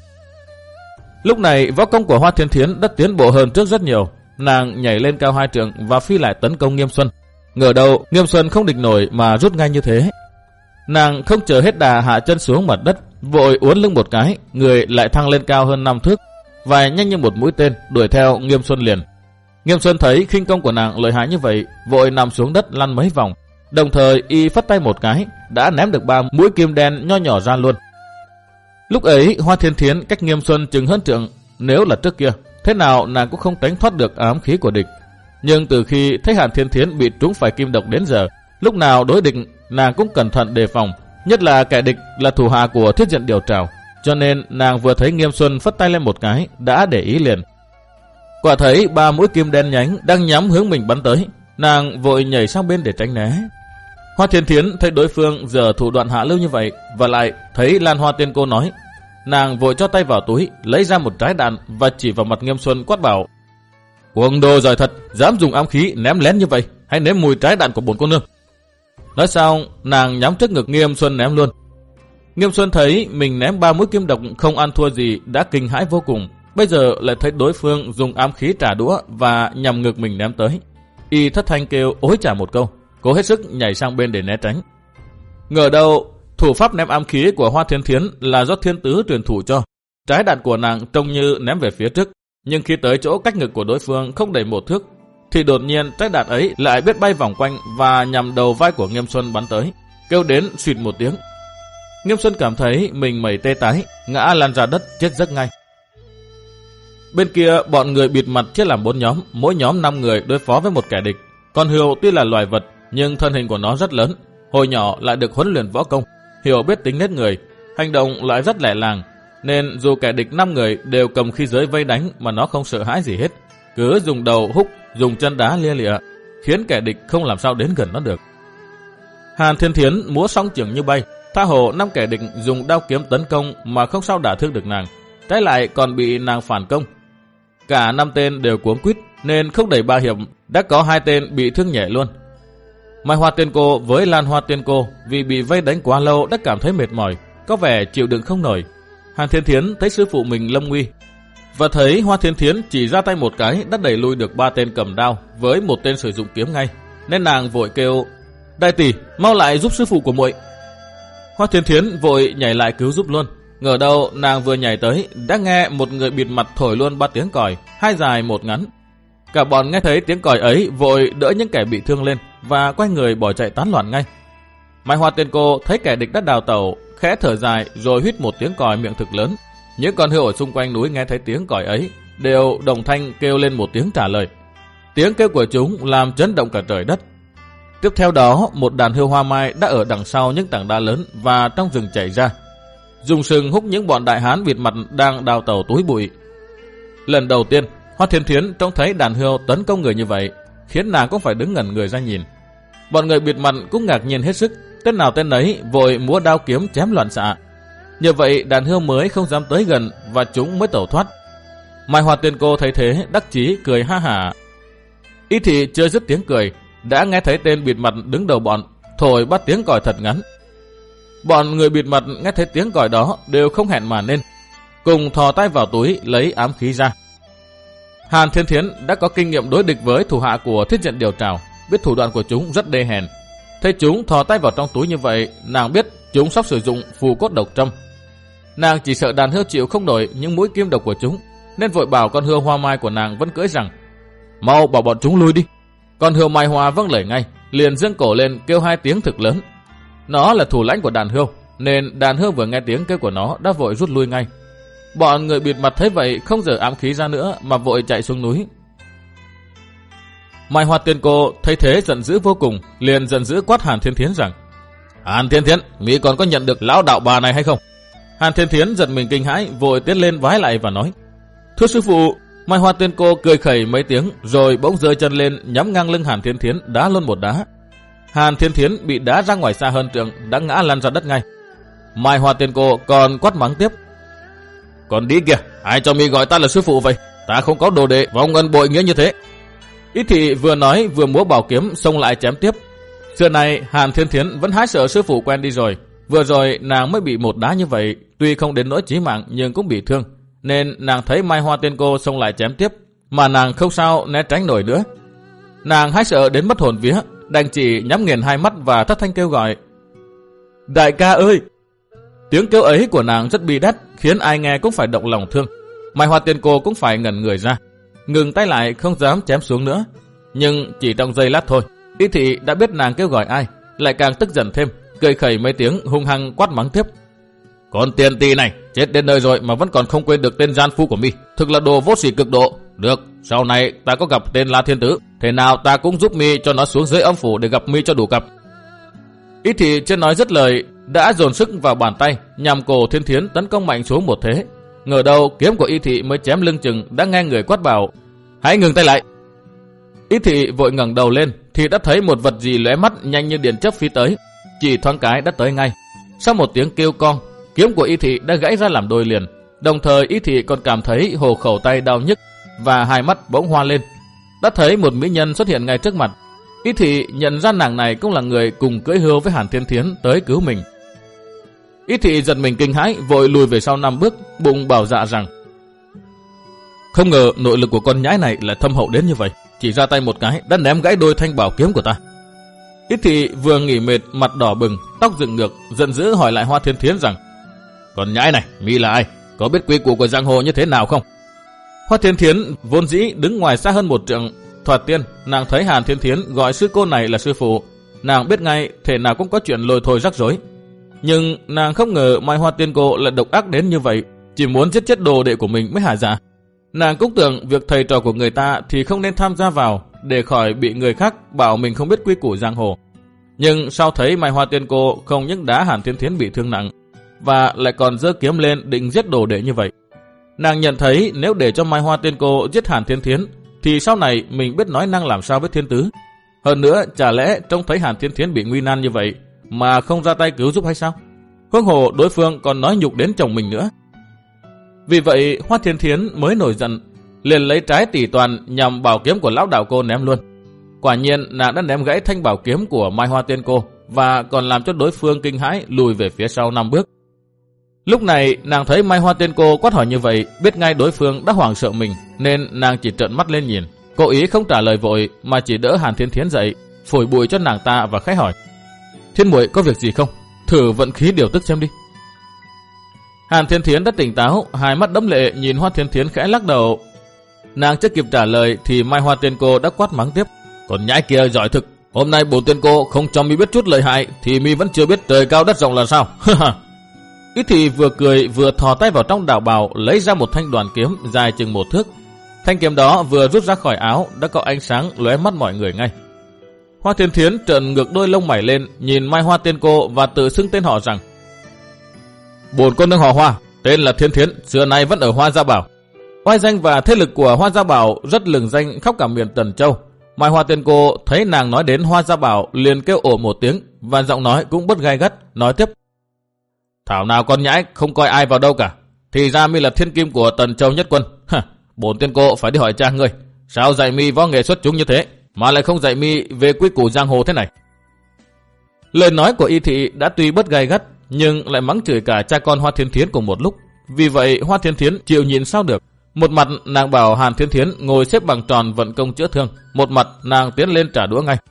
Lúc này võ công của Hoa Thiên Thiến đã tiến bộ hơn trước rất nhiều. Nàng nhảy lên cao hai trượng và phi lại tấn công Nghiêm Xuân. Ngờ đâu Nghiêm Xuân không địch nổi mà rút ngay như thế. Nàng không chờ hết đà hạ chân xuống mặt đất, vội uốn lưng một cái, người lại thăng lên cao hơn năm thước và nhanh như một mũi tên đuổi theo Nghiêm Xuân liền. Nghiêm Xuân thấy khinh công của nàng lợi hại như vậy, vội nằm xuống đất lăn mấy vòng, đồng thời y phất tay một cái đã ném được ba mũi kim đen nho nhỏ ra luôn. Lúc ấy Hoa Thiên Thiến cách Nghiêm Xuân chừng hơn trượng, nếu là trước kia thế nào nàng cũng không tránh thoát được ám khí của địch. Nhưng từ khi thấy Hàn Thiên Thiến bị trúng phải kim độc đến giờ, lúc nào đối địch nàng cũng cẩn thận đề phòng, nhất là kẻ địch là thủ hạ của Thiết Diện Điều Trảo, cho nên nàng vừa thấy Nghiêm Xuân phất tay lên một cái đã để ý liền. Quả thấy ba mũi kim đen nhánh đang nhắm hướng mình bắn tới, nàng vội nhảy sang bên để tránh né. Hoa Thiên Thiến thấy đối phương giờ thủ đoạn hạ lưu như vậy, và lại thấy Lan Hoa Tiên Cô nói, nàng vội cho tay vào túi lấy ra một trái đạn và chỉ vào mặt Nghiêm Xuân quát bảo: "Cuồng đồ giỏi thật, dám dùng ám khí ném lén như vậy, hãy nếm mùi trái đạn của bổn cô nương." Nói xong nàng nhắm trước ngực Nghiêm Xuân ném luôn. Nghiêm Xuân thấy mình ném ba mũi kim độc không ăn thua gì đã kinh hãi vô cùng, bây giờ lại thấy đối phương dùng ám khí trả đũa và nhằm ngực mình ném tới. Y thất thanh kêu ối trả một câu, cố hết sức nhảy sang bên để né tránh. Ngờ đâu thủ pháp ném ám khí của Hoa Thiên Thiến là do thiên tứ truyền thụ cho. Trái đạn của nàng trông như ném về phía trước, nhưng khi tới chỗ cách ngực của đối phương không đầy một thước, thì đột nhiên trái đạn ấy lại biết bay vòng quanh và nhằm đầu vai của Nghiêm Xuân bắn tới, kêu đến xuyệt một tiếng. Nghiêm Xuân cảm thấy mình mẩy tê tái, ngã lăn ra đất chết giấc ngay. Bên kia bọn người bịt mặt chia làm bốn nhóm, mỗi nhóm năm người đối phó với một kẻ địch. Con hươu tuy là loài vật nhưng thân hình của nó rất lớn, hồi nhỏ lại được huấn luyện võ công, hiểu biết tính nết người, hành động lại rất lẹ làng, nên dù kẻ địch năm người đều cầm khí giới vây đánh mà nó không sợ hãi gì hết, cứ dùng đầu húc, dùng chân đá lia lịa, khiến kẻ địch không làm sao đến gần nó được. Hàn Thiên Thiến múa song chưởng như bay, tha hồ năm kẻ địch dùng đao kiếm tấn công mà không sao đả thương được nàng, trái lại còn bị nàng phản công. Cả năm tên đều cuống quýt nên không đầy ba hiệp đã có hai tên bị thương nhẹ luôn. Mai Hoa Tiên Cô với Lan Hoa Tiên Cô vì bị vây đánh quá lâu đã cảm thấy mệt mỏi, có vẻ chịu đựng không nổi. Hàn Thiên Thiến thấy sư phụ mình lâm nguy và thấy Hoa Thiên Thiến chỉ ra tay một cái đã đẩy lui được ba tên cầm đao với một tên sử dụng kiếm ngay, nên nàng vội kêu: "Đại tỷ, mau lại giúp sư phụ của muội." Hoa Thiên Thiến vội nhảy lại cứu giúp luôn. Ngờ đâu nàng vừa nhảy tới đã nghe một người bịt mặt thổi luôn ba tiếng còi, hai dài một ngắn. Cả bọn nghe thấy tiếng còi ấy vội đỡ những kẻ bị thương lên và quay người bỏ chạy tán loạn ngay. Mai Hoa Tiên Cô thấy kẻ địch đã đào tẩu, khẽ thở dài rồi huýt một tiếng còi miệng thực lớn. Những con hươu ở xung quanh núi nghe thấy tiếng còi ấy đều đồng thanh kêu lên một tiếng trả lời. Tiếng kêu của chúng làm chấn động cả trời đất. Tiếp theo đó một đàn hươu hoa mai đã ở đằng sau những tảng đá lớn và trong rừng chạy ra, dùng sừng húc những bọn đại hán bịt mặt đang đào tẩu túi bụi. Lần đầu tiên Hoa Thiên Thiến trông thấy đàn hươu tấn công người như vậy, khiến nàng cũng phải đứng ngẩn người ra nhìn. Bọn người bịt mặt cũng ngạc nhiên hết sức, tên nào tên ấy vội múa đao kiếm chém loạn xạ. Như vậy đàn hươu mới không dám tới gần và chúng mới tẩu thoát. Mai Hoa Tiên Cô thấy thế đắc chí cười ha hả. Ý thì chưa dứt tiếng cười, đã nghe thấy tên bịt mặt đứng đầu bọn thổi bắt tiếng còi thật ngắn. Bọn người bịt mặt nghe thấy tiếng còi đó đều không hẹn mà nên, cùng thò tay vào túi lấy ám khí ra. Hàn Thiên Thiến đã có kinh nghiệm đối địch với thủ hạ của Thiết Diện Điều Trảo, biết thủ đoạn của chúng rất đê hèn. Thấy chúng thò tay vào trong túi như vậy, nàng biết chúng sắp sử dụng phù cốt độc châm. Nàng chỉ sợ đàn hươu chịu không nổi những mũi kim độc của chúng, nên vội bảo con hươu hoa mai của nàng vẫn cưỡi rằng: "Mau bảo bọn chúng lui đi." Con hươu mai hoa vâng lời ngay, liền giương cổ lên kêu hai tiếng thực lớn. Nó là thủ lãnh của đàn hươu, nên đàn hươu vừa nghe tiếng kêu của nó đã vội rút lui ngay. Bọn người bịt mặt thấy vậy không giở ám khí ra nữa mà vội chạy xuống núi. Mai Hoa Tiên Cô thấy thế giận dữ vô cùng, liền giận dữ quát Hàn Thiên Thiến rằng: "Hàn Thiên Thiến, mỹ còn có nhận được lão đạo bà này hay không?" Hàn Thiên Thiến giật mình kinh hãi, vội tiến lên vái lại và nói: "Thưa sư phụ, Mai Hoa Tiên Cô cười khẩy mấy tiếng rồi bỗng giơ chân lên nhắm ngang lưng Hàn Thiên Thiến đá luôn một đá. Hàn Thiên Thiến bị đá ra ngoài xa hơn trượng, đã ngã lăn ra đất ngay. Mai Hoa Tiên Cô còn quát mắng tiếp: "Còn đi kìa, ai cho mi gọi ta là sư phụ vậy? Ta không có đồ đệ vong ân bội nghĩa như thế." Ý thị vừa nói vừa múa bảo kiếm xông lại chém tiếp. Xưa này Hàn Thiên Thiến vẫn hái sợ sư phụ quen đi rồi. Vừa rồi nàng mới bị một đá như vậy, tuy không đến nỗi chí mạng nhưng cũng bị thương, nên nàng thấy Mai Hoa Tiên Cô xông lại chém tiếp, mà nàng không sao né tránh nổi nữa. Nàng hái sợ đến mất hồn vía, đành chỉ nhắm nghiền hai mắt và thất thanh kêu gọi: "Đại ca ơi!" Tiếng kêu ấy của nàng rất bi đát, khiến ai nghe cũng phải động lòng thương. Mai Hoa Tiên Cô cũng phải ngẩn người ra, ngừng tay lại không dám chém xuống nữa. Nhưng chỉ trong giây lát thôi, Ý thị đã biết nàng kêu gọi ai, lại càng tức giận thêm, cười khẩy mấy tiếng hung hăng quát mắng tiếp: "Con tiền tỳ này, chết đến nơi rồi mà vẫn còn không quên được tên gian phu của mi, thực là đồ vô sỉ cực độ. Được, sau này ta có gặp tên La Thiên Tứ, thế nào ta cũng giúp mi cho nó xuống dưới âm phủ để gặp mi cho đủ cặp." Ý thị chưa nói dứt lời đã dồn sức vào bàn tay nhằm cổ Thiên Thiến tấn công mạnh xuống một thế. Ngờ đâu kiếm của Ý thị mới chém lưng chừng đã nghe người quát bảo: "Hãy ngừng tay lại!" Ý thị vội ngẩng đầu lên thì đã thấy một vật gì lóe mắt nhanh như điện chớp phi tới, chỉ thoáng cái đã tới ngay. Sau một tiếng kêu con, kiếm của Ý thị đã gãy ra làm đôi liền. Đồng thời Ý thị còn cảm thấy hồ khẩu tay đau nhức và hai mắt bỗng hoa lên. Đã thấy một mỹ nhân xuất hiện ngay trước mặt. Ý thị nhận ra nàng này cũng là người cùng cưỡi hươu với Hàn Thiên Thiến tới cứu mình. Ý thị giật mình kinh hãi, vội lùi về sau năm bước, bụng bảo dạ rằng: "Không ngờ nội lực của con nhãi này lại thâm hậu đến như vậy, chỉ ra tay một cái đã ném gãy đôi thanh bảo kiếm của ta." Ý thị vừa nghỉ mệt, mặt đỏ bừng, tóc dựng ngược, giận dữ hỏi lại Hoa Thiên Thiến rằng: "Con nhãi này, mi là ai? Có biết quy củ của giang hồ như thế nào không?" Hoa Thiên Thiến vốn dĩ đứng ngoài xa hơn một trượng. Thoạt tiên nàng thấy Hàn Thiên Thiến gọi sư cô này là sư phụ, nàng biết ngay thể nào cũng có chuyện lôi thôi rắc rối. Nhưng nàng không ngờ Mai Hoa Tiên Cô lại độc ác đến như vậy, chỉ muốn giết chết đồ đệ của mình mới hả dạ. Nàng cũng tưởng việc thầy trò của người ta thì không nên tham gia vào, để khỏi bị người khác bảo mình không biết quy củ giang hồ. Nhưng sau thấy Mai Hoa Tiên Cô không những đá Hàn Thiên Thiến bị thương nặng, và lại còn giơ kiếm lên định giết đồ đệ như vậy, nàng nhận thấy nếu để cho Mai Hoa Tiên Cô giết Hàn Thiên Thiến thì sau này mình biết nói năng làm sao với Thiên Tứ. Hơn nữa, chả lẽ trông thấy Hàn Thiên Thiến bị nguy nan như vậy mà không ra tay cứu giúp hay sao? Huống hồ đối phương còn nói nhục đến chồng mình nữa. Vì vậy Hoa Thiên Thiến mới nổi giận, liền lấy trái tỷ toàn nhằm bảo kiếm của lão đạo cô ném luôn. Quả nhiên nàng đã ném gãy thanh bảo kiếm của Mai Hoa Tiên Cô, và còn làm cho đối phương kinh hãi lùi về phía sau năm bước. Lúc này nàng thấy Mai Hoa Tiên Cô quát hỏi như vậy, biết ngay đối phương đã hoảng sợ mình, nên nàng chỉ trợn mắt lên nhìn, cố ý không trả lời vội mà chỉ đỡ Hàn Thiên Thiến dậy, phủi bụi cho nàng ta và khẽ hỏi: "Thiên muội có việc gì không? Thử vận khí điều tức xem đi." Hàn Thiên Thiến đã tỉnh táo, hai mắt đẫm lệ nhìn Hoa Thiên Thiến khẽ lắc đầu. Nàng chưa kịp trả lời thì Mai Hoa Tiên Cô đã quát mắng tiếp: "Còn nhãi kia giỏi thực, hôm nay bổn tiên cô không cho mi biết chút lợi hại thì mi vẫn chưa biết trời cao đất rộng là sao." Ý thị vừa cười vừa thò tay vào trong đạo bào lấy ra một thanh đoàn kiếm dài chừng một thước. Thanh kiếm đó vừa rút ra khỏi áo đã có ánh sáng lóe mắt mọi người ngay. Hoa Thiên Thiến trợn ngược đôi lông mày lên nhìn Mai Hoa Tiên Cô và tự xưng tên họ rằng: "Bổn cô nương họ Hoa, tên là Thiên Thiến, xưa nay vẫn ở Hoa Gia Bảo." Oai danh và thế lực của Hoa Gia Bảo rất lừng danh khắp cả miền Tần Châu. Mai Hoa Tiên Cô thấy nàng nói đến Hoa Gia Bảo liền kêu ồ một tiếng, và giọng nói cũng bất gai gắt, nói tiếp: "Thảo nào con nhãi không coi ai vào đâu cả, thì ra mi là thiên kim của Tần Châu Nhất Quân. Bổn tiên cô phải đi hỏi cha ngươi, sao dạy mi võ nghệ xuất chúng như thế mà lại không dạy mi về quy củ giang hồ thế này." Lời nói của Y thị đã tuy bất gai gắt, nhưng lại mắng chửi cả cha con Hoa Thiên Thiến cùng một lúc. Vì vậy Hoa Thiên Thiến chịu nhìn sao được. Một mặt nàng bảo Hàn Thiên Thiến ngồi xếp bằng tròn vận công chữa thương, một mặt nàng tiến lên trả đũa ngay: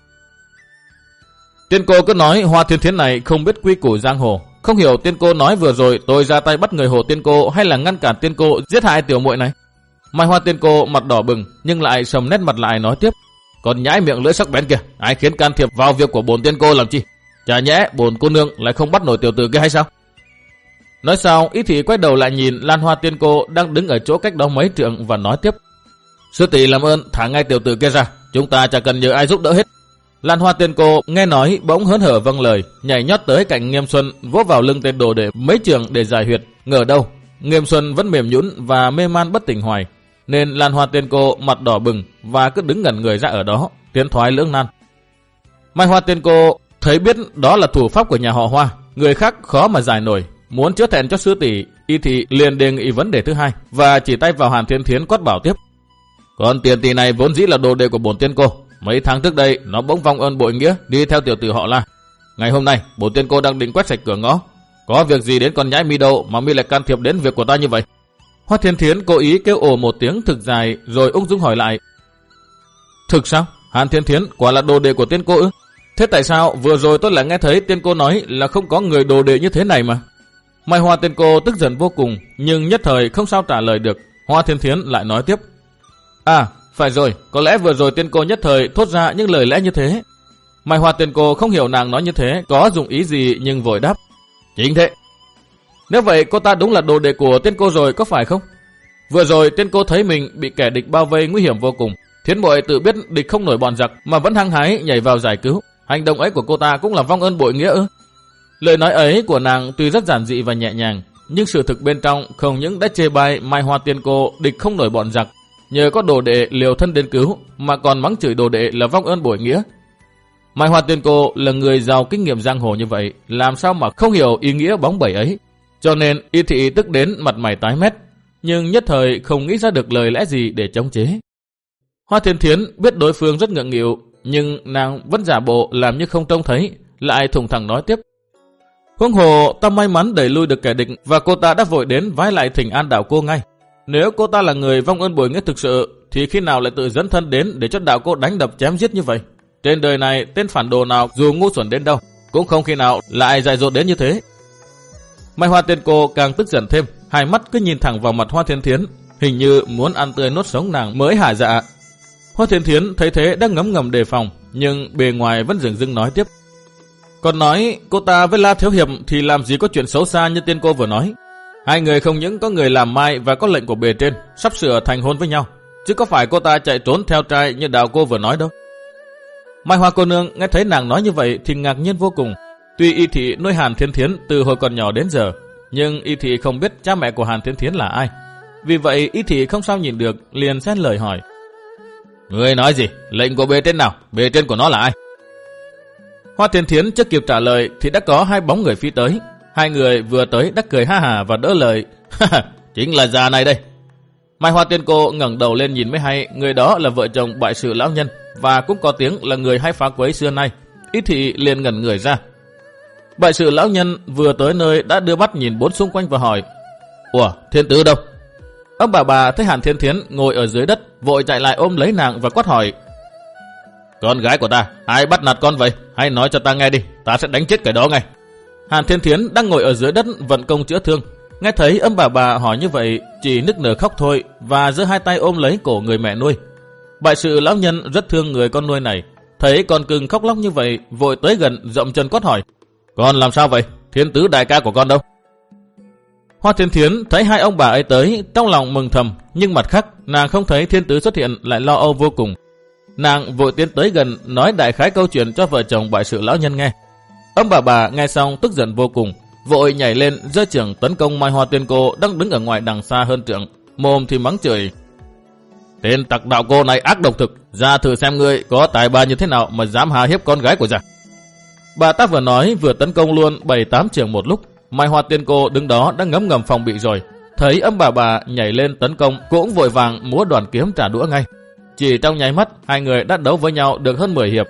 "Tiên cô cứ nói Hoa Thiên Thiến này không biết quy củ giang hồ, không hiểu tiên cô nói vừa rồi tôi ra tay bắt người hồ tiên cô hay là ngăn cản tiên cô giết hại tiểu muội này?" Mai Hoa Tiên Cô mặt đỏ bừng nhưng lại sầm nét mặt lại nói tiếp: "Còn nhãi miệng lưỡi sắc bén kìa, ai khiến can thiệp vào việc của bổn tiên cô làm chi? Chả nhẽ bổn cô nương lại không bắt nổi tiểu tử kia hay sao?" Nói xong, Ý thị quay đầu lại nhìn Lan Hoa Tiên Cô đang đứng ở chỗ cách đó mấy trượng và nói tiếp: "Sư tỷ làm ơn thả ngay tiểu tử kia ra, chúng ta chả cần nhờ ai giúp đỡ hết." Lan Hoa Tiên Cô nghe nói bỗng hớn hở vâng lời, nhảy nhót tới cạnh Nghiêm Xuân, vỗ vào lưng tên đồ đệ mấy trường để giải huyệt. Ngờ đâu Nghiêm Xuân vẫn mềm nhũn và mê man bất tỉnh hoài. nên Lan Hoa Tiên Cô mặt đỏ bừng và cứ đứng ngẩn người ra ở đó, tiến thoái lưỡng nan. Mai Hoa Tiên Cô thấy biết đó là thủ pháp của nhà họ Hoa, người khác khó mà giải nổi, muốn chữa thẹn cho sư tỷ, y thị liền đề nghị vấn đề thứ hai và chỉ tay vào Hàn Thiên Thiến quát bảo tiếp. Còn tiền tỷ này vốn dĩ là đồ đệ của bổn tiên cô, mấy tháng trước đây nó bỗng vong ơn bội nghĩa đi theo tiểu tử họ La. Ngày hôm nay bổn tiên cô đang định quét sạch cửa ngõ, có việc gì đến con nhãi mi đâu mà mi lại can thiệp đến việc của ta như vậy? Hoa Thiên Thiến cố ý kêu ồ một tiếng thực dài rồi ung dung hỏi lại. Thực sao? Hàn Thiên Thiến quả là đồ đệ của tiên cô ư? Thế tại sao vừa rồi tôi lại nghe thấy tiên cô nói là không có người đồ đệ như thế này mà? Mai Hoa Tiên Cô tức giận vô cùng, nhưng nhất thời không sao trả lời được. Hoa Thiên Thiến lại nói tiếp. À, phải rồi, có lẽ vừa rồi tiên cô nhất thời thốt ra những lời lẽ như thế. Mai Hoa Tiên Cô không hiểu nàng nói như thế có dụng ý gì nhưng vội đáp. Chính thế. Nếu vậy cô ta đúng là đồ đệ của tiên cô rồi có phải không? Vừa rồi tiên cô thấy mình bị kẻ địch bao vây nguy hiểm vô cùng. Thiến muội tự biết địch không nổi bọn giặc mà vẫn hăng hái nhảy vào giải cứu. Hành động ấy của cô ta cũng là vong ơn bội nghĩa ư? Lời nói ấy của nàng tuy rất giản dị và nhẹ nhàng, nhưng sự thực bên trong không những đã chê bai Mai Hoa Tiên Cô địch không nổi bọn giặc, nhờ có đồ đệ liều thân đến cứu, mà còn mắng chửi đồ đệ là vong ơn bội nghĩa. Mai Hoa Tiên Cô là người giàu kinh nghiệm giang hồ như vậy, làm sao mà không hiểu ý nghĩa bóng bẩy ấy? Cho nên y thị tức đến mặt mày tái mét, nhưng nhất thời không nghĩ ra được lời lẽ gì để chống chế. Hoa Thiên Thiến biết đối phương rất ngượng nghịu, nhưng nàng vẫn giả bộ làm như không trông thấy, lại thủng thẳng nói tiếp. Huống hồ ta may mắn đẩy lui được kẻ địch và cô ta đã vội đến vái lại thỉnh an đạo cô ngay. Nếu cô ta là người vong ơn bội nghĩa thực sự thì khi nào lại tự dẫn thân đến để cho đạo cô đánh đập chém giết như vậy? Trên đời này tên phản đồ nào dù ngu xuẩn đến đâu cũng không khi nào lại dại dột đến như thế. Mai Hoa Tiên Cô càng tức giận thêm, hai mắt cứ nhìn thẳng vào mặt Hoa Thiên Thiến, hình như muốn ăn tươi nuốt sống nàng mới hả dạ. Hoa Thiên Thiến thấy thế đang ngấm ngầm đề phòng, nhưng bề ngoài vẫn dửng dưng nói tiếp. Còn nói cô ta với La Thiếu Hiệp thì làm gì có chuyện xấu xa như tiên cô vừa nói. Hai người không những có người làm mai và có lệnh của bề trên, sắp sửa thành hôn với nhau, chứ có phải cô ta chạy trốn theo trai như đạo cô vừa nói đâu. Mai Hoa cô nương nghe thấy nàng nói như vậy thì ngạc nhiên vô cùng. Tuy y thị nuôi Hàn Thiên Thiến từ hồi còn nhỏ đến giờ, nhưng y thị không biết cha mẹ của Hàn Thiên Thiến là ai. Vì vậy y thị không sao nhìn được, liền xen lời hỏi. Ngươi nói gì? Lệnh của bề trên nào? Bề trên của nó là ai? Hoa Thiên Thiến chưa kịp trả lời thì đã có hai bóng người phi tới. Hai người vừa tới đã cười ha hà và đỡ lời. Chính là già này đây. Mai Hoa Tiên Cô ngẩng đầu lên nhìn mới hay, người đó là vợ chồng bại sự lão nhân và cũng có tiếng là người hay phá quấy xưa nay. Ít thị liền ngẩn người ra. Bại sự lão nhân vừa tới nơi đã đưa mắt nhìn bốn xung quanh và hỏi. Ủa, Thiên Tứ đâu? Ông bà bà thấy Hàn Thiên Thiến ngồi ở dưới đất, vội chạy lại ôm lấy nàng và quát hỏi. Con gái của ta, ai bắt nạt con vậy? Hãy nói cho ta nghe đi, ta sẽ đánh chết cái đó ngay. Hàn Thiên Thiến đang ngồi ở dưới đất vận công chữa thương, nghe thấy ông bà bà hỏi như vậy, chỉ nức nở khóc thôi và giơ hai tay ôm lấy cổ người mẹ nuôi. Bại sự lão nhân rất thương người con nuôi này, thấy con cưng khóc lóc như vậy, vội tới gần dậm chân quát hỏi. Con làm sao vậy? Thiên Tứ đại ca của con đâu? Hoa Thiên Thiến thấy hai ông bà ấy tới, trong lòng mừng thầm, nhưng mặt khác nàng không thấy Thiên Tứ xuất hiện lại lo âu vô cùng. Nàng vội tiến tới gần nói đại khái câu chuyện cho vợ chồng bại sự lão nhân nghe. Ông bà bà nghe xong tức giận vô cùng, vội nhảy lên giơ chưởng tấn công Mai Hoa Tiên Cô đang đứng ở ngoài đằng xa hơn trượng, mồm thì mắng chửi. Tên tặc đạo cô này ác độc thực, ra thử xem ngươi có tài ba như thế nào mà dám hà hiếp con gái của già. Bà ta vừa nói vừa tấn công luôn bảy tám chưởng một lúc. Mai Hoa Tiên Cô đứng đó đã ngấm ngầm phòng bị rồi, thấy ông bà bà nhảy lên tấn công cũng vội vàng múa đoàn kiếm trả đũa ngay. Chỉ trong nháy mắt hai người đã đấu với nhau được hơn mười hiệp.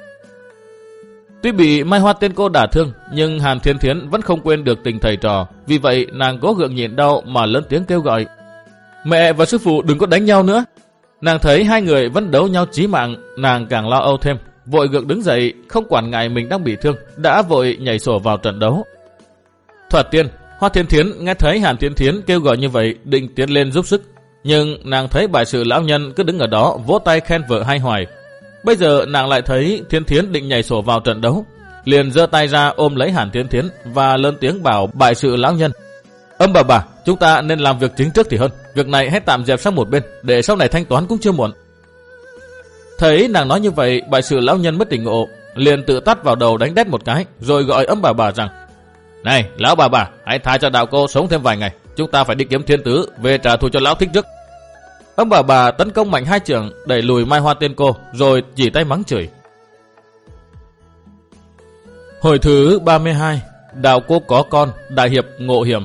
Tuy bị Mai Hoa Tiên Cô đả thương, nhưng Hàn Thiên Thiến vẫn không quên được tình thầy trò, vì vậy nàng cố gượng nhịn đau mà lớn tiếng kêu gọi. Mẹ và sư phụ đừng có đánh nhau nữa. Nàng thấy hai người vẫn đấu nhau chí mạng, nàng càng lo âu thêm, vội gượng đứng dậy, không quản ngại mình đang bị thương, đã vội nhảy sổ vào trận đấu. Thoạt tiên, Hoa Thiên Thiến nghe thấy Hàn Thiên Thiến kêu gọi như vậy, định tiến lên giúp sức, nhưng nàng thấy bại sự lão nhân cứ đứng ở đó vỗ tay khen vợ hay hoài. Bây giờ nàng lại thấy Thiên Thiến định nhảy sổ vào trận đấu, liền giơ tay ra ôm lấy Hàn Thiên Thiến và lớn tiếng bảo bại sự lão nhân. Ông bà bà, chúng ta nên làm việc chính trước thì hơn, việc này hãy tạm dẹp sang một bên, để sau này thanh toán cũng chưa muộn. Thấy nàng nói như vậy, bại sự lão nhân mất tỉnh ngộ, liền tự tát vào đầu đánh đét một cái, rồi gọi ông bà bà rằng. Này, lão bà bà, hãy tha cho đạo cô sống thêm vài ngày, chúng ta phải đi kiếm Thiên Tứ về trả thù cho lão thích trước. Ông bà bà tấn công mạnh hai chưởng đẩy lùi Mai Hoa Tiên Cô, rồi chỉ tay mắng chửi. Hồi thứ ba mươi hai, đạo cô có con, đại hiệp ngộ hiểm.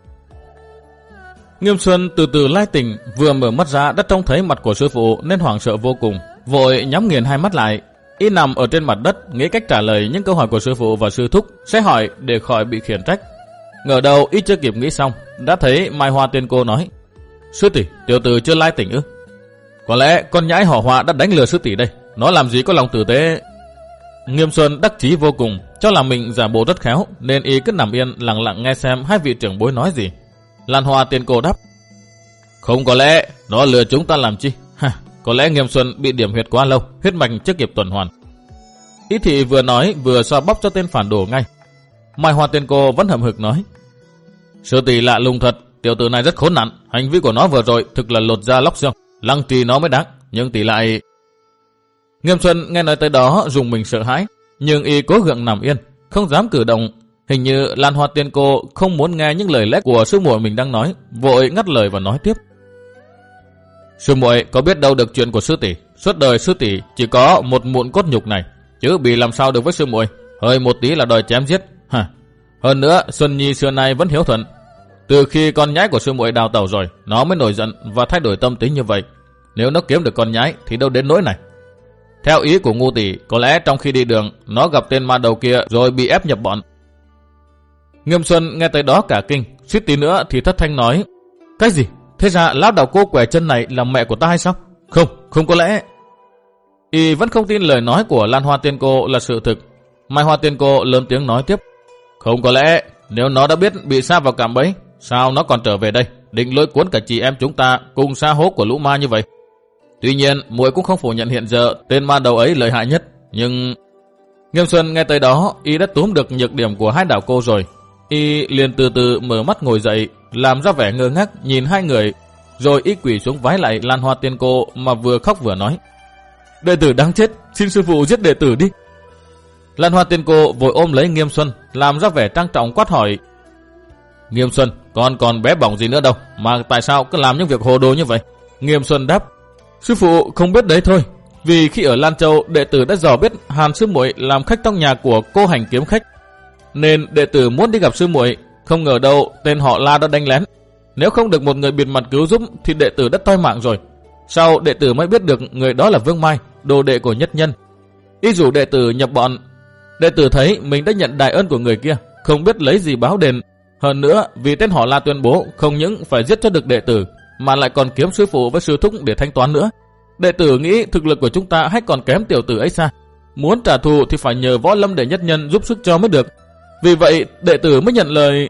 Nghiêm Xuân từ từ lai tỉnh, vừa mở mắt ra đã trông thấy mặt của sư phụ nên hoảng sợ vô cùng, vội nhắm nghiền hai mắt lại. Y nằm ở trên mặt đất nghĩ cách trả lời những câu hỏi của sư phụ và sư thúc, sẽ hỏi để khỏi bị khiển trách. Ngờ đầu y chưa kịp nghĩ xong, đã thấy Mai Hoa Tiên Cô nói: Sư tỷ, tiểu tử chưa lai tỉnh ư? Có lẽ con nhãi hỏ họa đã đánh lừa sư tỷ đây, nó làm gì có lòng tử tế. Nghiêm Xuân đắc chí vô cùng, cho là mình giả bộ rất khéo, nên y cứ nằm yên lặng lặng nghe xem hai vị trưởng bối nói gì. Lan Hoa Tiên Cô đáp: Không, có lẽ nó lừa chúng ta làm chi? Ha, có lẽ Nghiêm Xuân bị điểm huyệt quá lâu, huyết mạch chưa kịp tuần hoàn. Ý thị vừa nói vừa xoa bóp cho tên phản đồ ngay. Mai Hoa Tiên Cô vẫn hậm hực nói: Sư tỷ lạ lùng thật, tiểu tử này rất khốn nạn, hành vi của nó vừa rồi thực là lột da lóc xương, lăng trì nó mới đáng, nhưng tỷ lại... Nghiêm Xuân nghe nói tới đó dùng mình sợ hãi, nhưng y cố gượng nằm yên, không dám cử động. Hình như Lan Hoa Tiên Cô không muốn nghe những lời lẽ của sư muội mình đang nói, vội ngắt lời và nói tiếp: Sư muội có biết đâu được chuyện của sư tỷ, suốt đời sư tỷ chỉ có một mụn cốt nhục này, chứ bị làm sao được với sư muội, hơi một tí là đòi chém giết. Hả? Hơn nữa Xuân Nhi xưa nay vẫn hiếu thuận, từ khi con nhái của sư muội đào tẩu rồi, nó mới nổi giận và thay đổi tâm tính như vậy. Nếu nó kiếm được con nhái thì đâu đến nỗi này. Theo ý của ngu tỷ, có lẽ trong khi đi đường nó gặp tên ma đầu kia rồi bị ép nhập bọn. Nghiêm Xuân nghe tới đó cả kinh, suýt tí nữa thì thất thanh nói: Cái gì? Thế ra lão đạo cô quẻ chân này là mẹ của ta hay sao? Không, không có lẽ. Y vẫn không tin lời nói của Lan Hoa Tiên Cô là sự thực. Mai Hoa Tiên Cô lớn tiếng nói tiếp: Không có lẽ, nếu nó đã biết bị sa vào cạm bẫy, sao nó còn trở về đây, định lôi cuốn cả chị em chúng ta cùng sa hố của lũ ma như vậy? Tuy nhiên, muội cũng không phủ nhận hiện giờ tên ma đầu ấy lợi hại nhất, nhưng... Nghiêm Xuân nghe tới đó, y đã túm được nhược điểm của hai đạo cô rồi. Y liền từ từ mở mắt ngồi dậy, làm ra vẻ ngơ ngác nhìn hai người, rồi y quỳ xuống vái lại Lan Hoa Tiên Cô mà vừa khóc vừa nói: Đệ tử đáng chết, xin sư phụ giết đệ tử đi. Lan Hoa Tiên Cô vội ôm lấy Nghiêm Xuân, làm ra vẻ trang trọng quát hỏi: Nghiêm Xuân, con còn bé bỏng gì nữa đâu, mà tại sao cứ làm những việc hồ đồ như vậy? Nghiêm Xuân đáp: Sư phụ không biết đấy thôi, vì khi ở Lan Châu đệ tử đã dò biết Hàn sư muội làm khách trong nhà của cô Hành Kiếm Khách, nên đệ tử muốn đi gặp sư muội, không ngờ đâu tên họ La đã đánh lén. Nếu không được một người bịt mặt cứu giúp thì đệ tử đã toi mạng rồi. Sau đệ tử mới biết được người đó là Vương Mai, đồ đệ của Nhất Nhân. Y rủ đệ tử nhập bọn. Đệ tử thấy mình đã nhận đại ơn của người kia, không biết lấy gì báo đền. Hơn nữa, vì tên họ La tuyên bố không những phải giết cho được đệ tử, mà lại còn kiếm sư phụ với sư thúc để thanh toán nữa. Đệ tử nghĩ thực lực của chúng ta hay còn kém tiểu tử ấy xa. Muốn trả thù thì phải nhờ Võ Lâm Đệ Nhất Nhân giúp sức cho mới được. Vì vậy đệ tử mới nhận lời.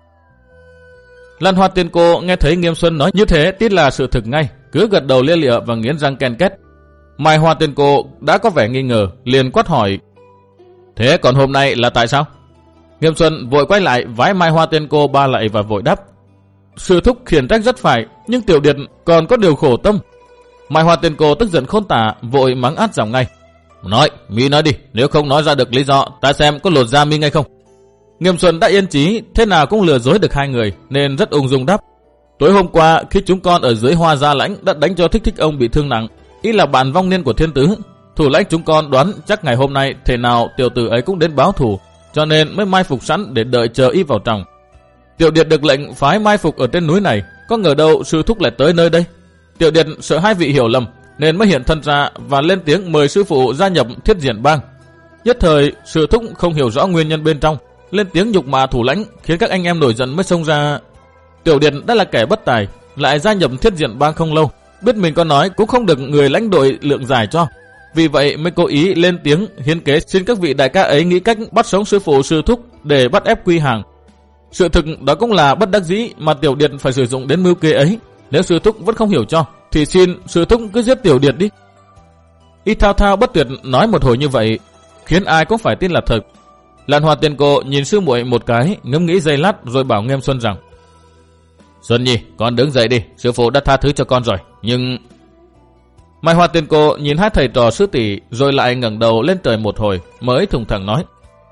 Lan Hoa Tiên Cô nghe thấy Nghiêm Xuân nói như thế tin là sự thực ngay, cứ gật đầu lia lịa và nghiến răng ken két. Mai Hoa Tiên Cô đã có vẻ nghi ngờ, liền quát hỏi: Thế còn hôm nay là tại sao? Nghiêm Xuân vội quay lại vái Mai Hoa Tiên Cô ba lạy và vội đáp: Sư thúc khiển trách rất phải, nhưng tiểu điệt còn có điều khổ tâm. Mai Hoa Tiên Cô tức giận khôn tả, vội mắng át giọng ngay: Nói, mi nói đi, nếu không nói ra được lý do, ta xem có lột da mi ngay không. Nghiêm Xuân đã yên chí, thế nào cũng lừa dối được hai người, nên rất ung dung đáp: Tối hôm qua khi chúng con ở dưới Hoa Gia Lãnh đã đánh cho Thích Thích ông bị thương nặng, ý là bạn vong niên của Thiên Tứ. Thủ lãnh chúng con đoán chắc ngày hôm nay thể nào tiểu tử ấy cũng đến báo thù, cho nên mới mai phục sẵn để đợi chờ y vào trong. Tiểu điệt được lệnh phái mai phục ở trên núi này, có ngờ đâu sư thúc lại tới nơi đây. Tiểu điệt sợ hai vị hiểu lầm, nên mới hiện thân ra và lên tiếng mời sư phụ gia nhập Thiết Diện Bang. Nhất thời sư thúc không hiểu rõ nguyên nhân bên trong, lên tiếng nhục mạ thủ lãnh, khiến các anh em nổi giận mới xông ra. Tiểu điệt đã là kẻ bất tài, lại gia nhập Thiết Diện Bang không lâu, biết mình có nói cũng không được người lãnh đội lượng giải cho, vì vậy mới cố ý lên tiếng hiến kế xin các vị đại ca ấy nghĩ cách bắt sống sư phụ sư thúc để bắt ép quy hàng. Sự thực đó cũng là bất đắc dĩ mà tiểu điệt phải sử dụng đến mưu kế ấy. Nếu sư thúc vẫn không hiểu cho thì xin sư thúc cứ giết tiểu điệt đi. Y thao thao bất tuyệt nói một hồi như vậy, khiến ai cũng phải tin là thật. Lan Hoa Tiên Cô nhìn sư muội một cái, ngẫm nghĩ giây lát rồi bảo Nghiêm Xuân rằng: Xuân Nhi, con đứng dậy đi, sư phụ đã tha thứ cho con rồi, nhưng... Mai Hoa Tiên Cô nhìn hai thầy trò sư tỷ rồi lại ngẩng đầu lên trời một hồi, mới thùng thẳng nói: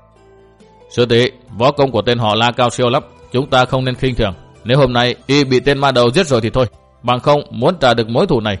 Sư tỷ, võ công của tên họ La cao siêu lắm, chúng ta không nên khinh thường. Nếu hôm nay y bị tên ma đầu giết rồi thì thôi, bằng không muốn trả được mối thù này,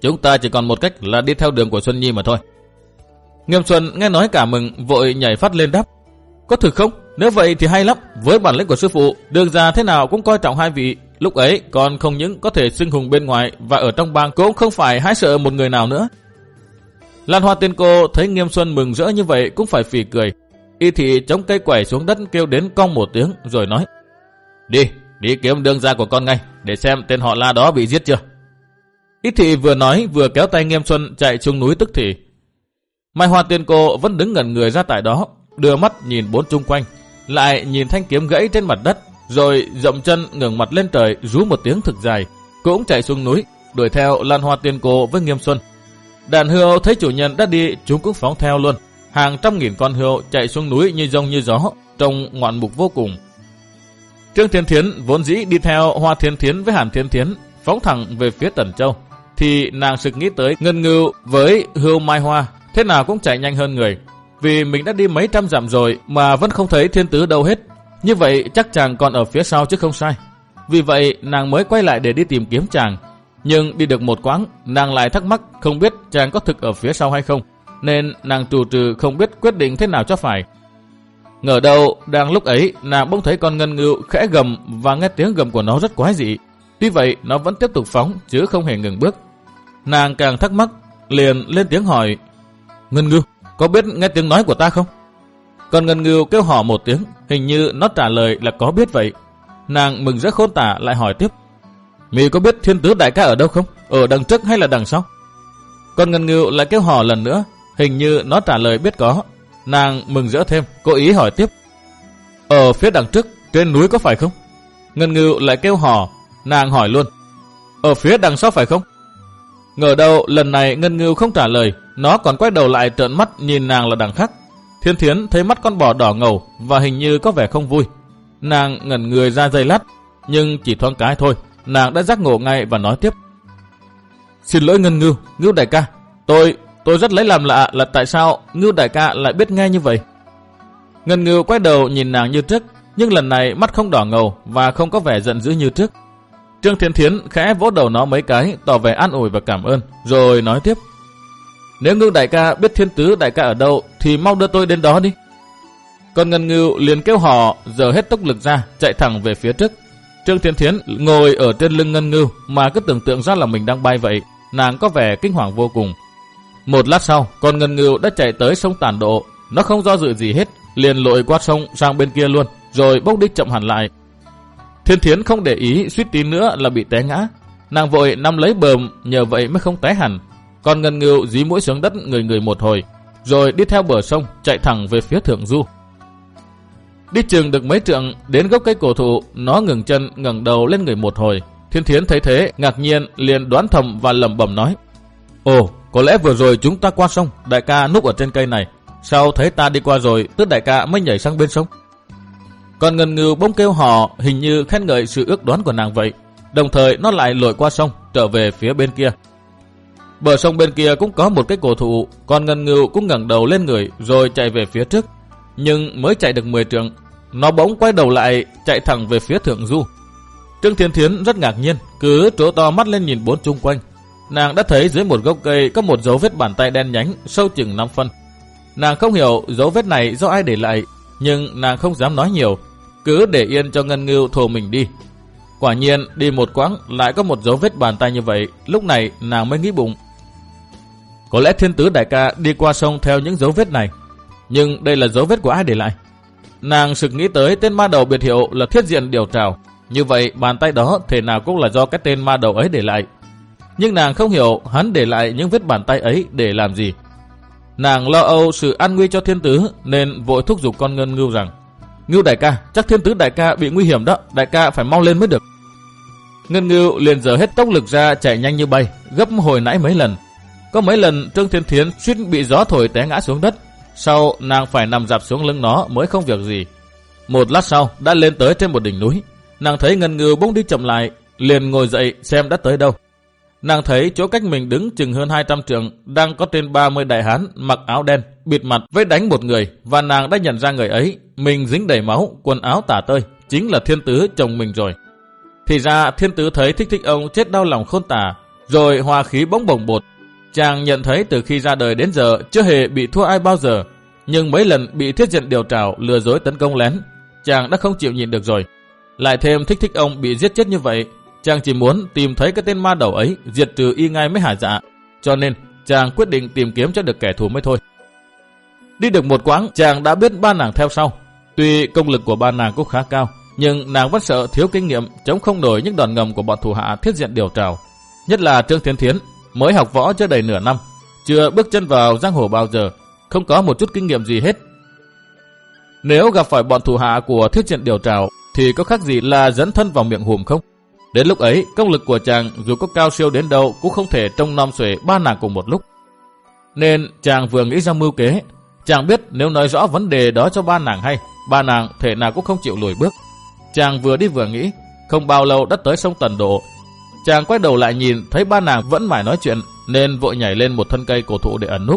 chúng ta chỉ còn một cách là đi theo đường của Xuân Nhi mà thôi. Nghiêm Xuân nghe nói cả mừng, vội nhảy phát lên đáp. Có thực không? Nếu vậy thì hay lắm. Với bản lĩnh của sư phụ, đường già thế nào cũng coi trọng hai vị. Lúc ấy còn không những có thể xưng hùng bên ngoài và ở trong bang cũng không phải hái sợ một người nào nữa. Lan Hoa Tiên Cô thấy Nghiêm Xuân mừng rỡ như vậy cũng phải phì cười. Y Thị chống cây quẩy xuống đất kêu đến cong một tiếng rồi nói. Đi, đi kiếm đường già của con ngay, để xem tên họ La đó bị giết chưa. Y Thị vừa nói vừa kéo tay Nghiêm Xuân chạy xuống núi tức thì. Mai Hoa Tiên Cô vẫn đứng ngẩn người ra tại đó, đưa mắt nhìn bốn chung quanh, lại nhìn thanh kiếm gãy trên mặt đất, rồi dậm chân ngẩng mặt lên trời rú một tiếng thực dài, cũng chạy xuống núi, đuổi theo Lan Hoa Tiên Cô với Nghiêm Xuân. Đàn hươu thấy chủ nhân đã đi, chúng cũng phóng theo luôn. Hàng trăm nghìn con hươu chạy xuống núi như rông như gió, trông ngoạn mục vô cùng. Trương Thiên Thiến vốn dĩ đi theo Hoa Thiên Thiến với Hàn Thiên Thiến, phóng thẳng về phía Tần Châu, thì nàng sực nghĩ tới Ngân Ngưu với hươu Mai Hoa, thế nào cũng chạy nhanh hơn người. Vì mình đã đi mấy trăm dặm rồi mà vẫn không thấy Thiên Tứ đâu hết. Như vậy chắc chàng còn ở phía sau chứ không sai. Vì vậy nàng mới quay lại để đi tìm kiếm chàng. Nhưng đi được một quãng, nàng lại thắc mắc không biết chàng có thực ở phía sau hay không, nên nàng trù trừ không biết quyết định thế nào cho phải. Ngờ đâu đang lúc ấy nàng bỗng thấy con ngân ngưu khẽ gầm, và nghe tiếng gầm của nó rất quái dị. Tuy vậy nó vẫn tiếp tục phóng chứ không hề ngừng bước. Nàng càng thắc mắc, liền lên tiếng hỏi. Ngân ngưu, có biết nghe tiếng nói của ta không? Con ngân ngưu kêu hò một tiếng, hình như nó trả lời là có biết vậy. Nàng mừng rỡ khôn tả lại hỏi tiếp. Mì có biết Thiên Tứ đại ca ở đâu không? Ở đằng trước hay là đằng sau? Con ngân ngưu lại kêu hò lần nữa, hình như nó trả lời biết có. Nàng mừng rỡ thêm, cố ý hỏi tiếp. Ở phía đằng trước, trên núi có phải không? Ngân ngưu lại kêu hò, nàng hỏi luôn. Ở phía đằng sau phải không? Ngờ đâu lần này ngân ngưu không trả lời, nó còn quay đầu lại trợn mắt nhìn nàng là đằng khác. Thiên Thiến thấy mắt con bò đỏ ngầu và hình như có vẻ không vui. Nàng ngẩn người ra giây lát, nhưng chỉ thoáng cái thôi, nàng đã giác ngộ ngay và nói tiếp. Xin lỗi Ngân Ngưu, Ngưu đại ca, tôi tôi rất lấy làm lạ là tại sao Ngưu đại ca lại biết nghe như vậy. Ngân Ngưu quay đầu nhìn nàng như trước, nhưng lần này mắt không đỏ ngầu và không có vẻ giận dữ như trước. Trương Thiên Thiến khẽ vỗ đầu nó mấy cái, tỏ vẻ an ủi và cảm ơn, rồi nói tiếp. Nếu Ngưu đại ca biết Thiên Tứ đại ca ở đâu thì mau đưa tôi đến đó đi. Con Ngân Ngưu liền kêu hò, giờ hết tốc lực ra, chạy thẳng về phía trước. Trương Thiên Thiến ngồi ở trên lưng Ngân Ngưu mà cứ tưởng tượng ra là mình đang bay vậy, nàng có vẻ kinh hoàng vô cùng. Một lát sau, con Ngân Ngưu đã chạy tới sông Tản Độ, nó không do dự gì hết, liền lội qua sông sang bên kia luôn, rồi bốc đi chậm hẳn lại. Thiên Thiến không để ý, suýt tí nữa là bị té ngã. Nàng vội nắm lấy bờm, nhờ vậy mới không té hẳn. Con Ngân Ngưu dí mũi xuống đất người người một hồi, rồi đi theo bờ sông chạy thẳng về phía thượng du. Đi chừng được mấy trượng, đến gốc cây cổ thụ, nó ngừng chân ngẩng đầu lên người một hồi. Thiên Thiến thấy thế, ngạc nhiên liền đoán thầm và lẩm bẩm nói. Ồ, có lẽ vừa rồi chúng ta qua sông, đại ca núp ở trên cây này. Sao thấy ta đi qua rồi, tức đại ca mới nhảy sang bên sông? Con Ngân Ngưu bỗng kêu hò, hình như khen ngợi sự ước đoán của nàng vậy. Đồng thời nó lại lội qua sông, trở về phía bên kia. Bờ sông bên kia cũng có một cái cổ thụ, con Ngân Ngưu cũng ngẩng đầu lên người rồi chạy về phía trước. Nhưng mới chạy được mười trượng, nó bỗng quay đầu lại chạy thẳng về phía thượng du. Trương Thiên Thiến rất ngạc nhiên, cứ trố to mắt lên nhìn bốn chung quanh. Nàng đã thấy dưới một gốc cây có một dấu vết bàn tay đen nhánh sâu chừng năm phân. Nàng không hiểu dấu vết này do ai để lại, nhưng nàng không dám nói nhiều, cứ để yên cho Ngân Ngưu thồ mình đi. Quả nhiên đi một quãng lại có một dấu vết bàn tay như vậy. Lúc này nàng mới nghĩ bụng, có lẽ Thiên Tứ đại ca đi qua sông theo những dấu vết này. Nhưng đây là dấu vết của ai để lại? Nàng sực nghĩ tới tên ma đầu biệt hiệu là Thiết Diện Điều Trào. Như vậy bàn tay đó thể nào cũng là do cái tên ma đầu ấy để lại. Nhưng nàng không hiểu hắn để lại những vết bàn tay ấy để làm gì. Nàng lo âu sự an nguy cho Thiên Tứ nên vội thúc giục con Ngân Ngưu rằng, Ngưu đại ca, chắc Thiên Tứ đại ca bị nguy hiểm đó, đại ca phải mau lên mới được. Ngân Ngưu liền dở hết tốc lực ra chạy nhanh như bay, gấp hồi nãy mấy lần. Có mấy lần Trương Thiên Thiến suýt bị gió thổi té ngã xuống đất. Sau nàng phải nằm dạp xuống lưng nó mới không việc gì. Một lát sau đã lên tới trên một đỉnh núi. Nàng thấy Ngân Ngưu bỗng đi chậm lại, liền ngồi dậy xem đã tới đâu. Nàng thấy chỗ cách mình đứng chừng hơn hai trăm trượng đang có trên ba mươi đại hán mặc áo đen, bịt mặt với đánh một người, và nàng đã nhận ra người ấy, mình dính đầy máu, quần áo tả tơi, chính là Thiên Tứ chồng mình rồi. Thì ra Thiên Tứ thấy Thích Thích ông chết đau lòng khôn tả, rồi hòa khí bỗng bồng bột. Chàng nhận thấy từ khi ra đời đến giờ chưa hề bị thua ai bao giờ, nhưng mấy lần bị Thiết Diện điều trảo lừa dối tấn công lén, chàng đã không chịu nhịn được rồi. Lại thêm Thích Thích ông bị giết chết như vậy, chàng chỉ muốn tìm thấy cái tên ma đầu ấy, diệt trừ y ngay mới hả dạ. Cho nên chàng quyết định tìm kiếm cho được kẻ thù mới thôi. Đi được một quãng, chàng đã biết ba nàng theo sau. Tuy công lực của ba nàng cũng khá cao, nhưng nàng vẫn sợ thiếu kinh nghiệm, chống không nổi những đòn ngầm của bọn thủ hạ Thiết Diện điều trảo. Nhất là Trương Thiến Thiến, mới học võ chưa đầy nửa năm, chưa bước chân vào giang hồ bao giờ, không có một chút kinh nghiệm gì hết. Nếu gặp phải bọn thủ hạ của Thiết Diện điều trảo thì có khác gì là dẫn thân vào miệng hùm không? Đến lúc ấy, công lực của chàng dù có cao siêu đến đâu cũng không thể trông nom xuể ba nàng cùng một lúc. Nên chàng vừa nghĩ ra mưu kế. Chàng biết nếu nói rõ vấn đề đó cho ba nàng hay, ba nàng thể nào cũng không chịu lùi bước. Chàng vừa đi vừa nghĩ, không bao lâu đã tới sông Tần Độ. Chàng quay đầu lại nhìn thấy ba nàng vẫn mải nói chuyện, nên vội nhảy lên một thân cây cổ thụ để ẩn núp.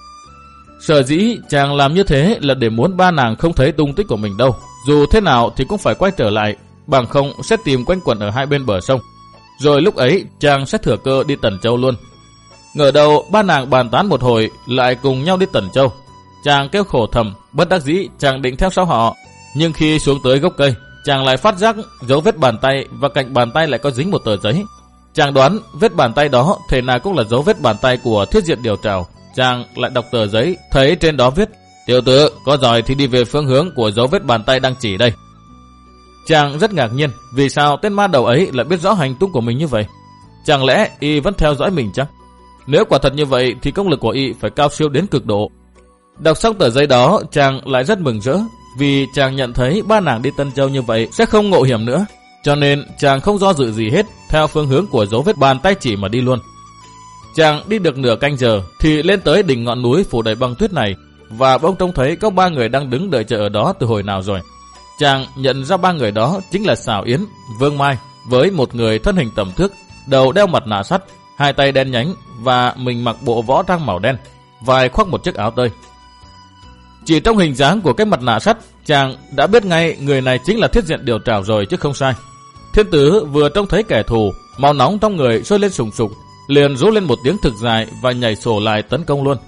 Sở dĩ chàng làm như thế là để muốn ba nàng không thấy tung tích của mình đâu. Dù thế nào thì cũng phải quay trở lại, bằng không sẽ tìm quanh quẩn ở hai bên bờ sông. Rồi lúc ấy chàng sẽ thừa cơ đi Tần Châu luôn. Ngờ đầu ba nàng bàn tán một hồi lại cùng nhau đi Tần Châu. Chàng kêu khổ thầm, bất đắc dĩ chàng định theo sau họ. Nhưng khi xuống tới gốc cây, chàng lại phát giác dấu vết bàn tay và cạnh bàn tay lại có dính một tờ giấy. Chàng đoán vết bàn tay đó thể nào cũng là dấu vết bàn tay của Thiết Diện điều trảo. Chàng lại đọc tờ giấy, thấy trên đó viết: tiểu tử, có giỏi thì đi về phương hướng của dấu vết bàn tay đang chỉ đây. Chàng rất ngạc nhiên, vì sao tên ma đầu ấy lại biết rõ hành tung của mình như vậy? Chẳng lẽ y vẫn theo dõi mình chăng? Nếu quả thật như vậy thì công lực của y phải cao siêu đến cực độ. Đọc xong tờ giấy đó, chàng lại rất mừng rỡ, vì chàng nhận thấy ba nàng đi Tân Châu như vậy sẽ không ngộ hiểm nữa. Cho nên chàng không do dự gì hết, theo phương hướng của dấu vết bàn tay chỉ mà đi luôn. Chàng đi được nửa canh giờ thì lên tới đỉnh ngọn núi phủ đầy băng tuyết này, và bỗng trông thấy có ba người đang đứng đợi chờ ở đó từ hồi nào rồi. Chàng nhận ra ba người đó chính là Sảo Yến, Vương Mai với một người thân hình tầm thước, đầu đeo mặt nạ sắt, hai tay đen nhánh và mình mặc bộ võ trang màu đen, vai khoác một chiếc áo tơi. Chỉ trong hình dáng của cái mặt nạ sắt, chàng đã biết ngay người này chính là Thiết Diện điều trảo rồi chứ không sai. Thiên tử vừa trông thấy kẻ thù, máu nóng trong người sôi lên sùng sục, liền rú lên một tiếng thực dài và nhảy sổ lại tấn công luôn.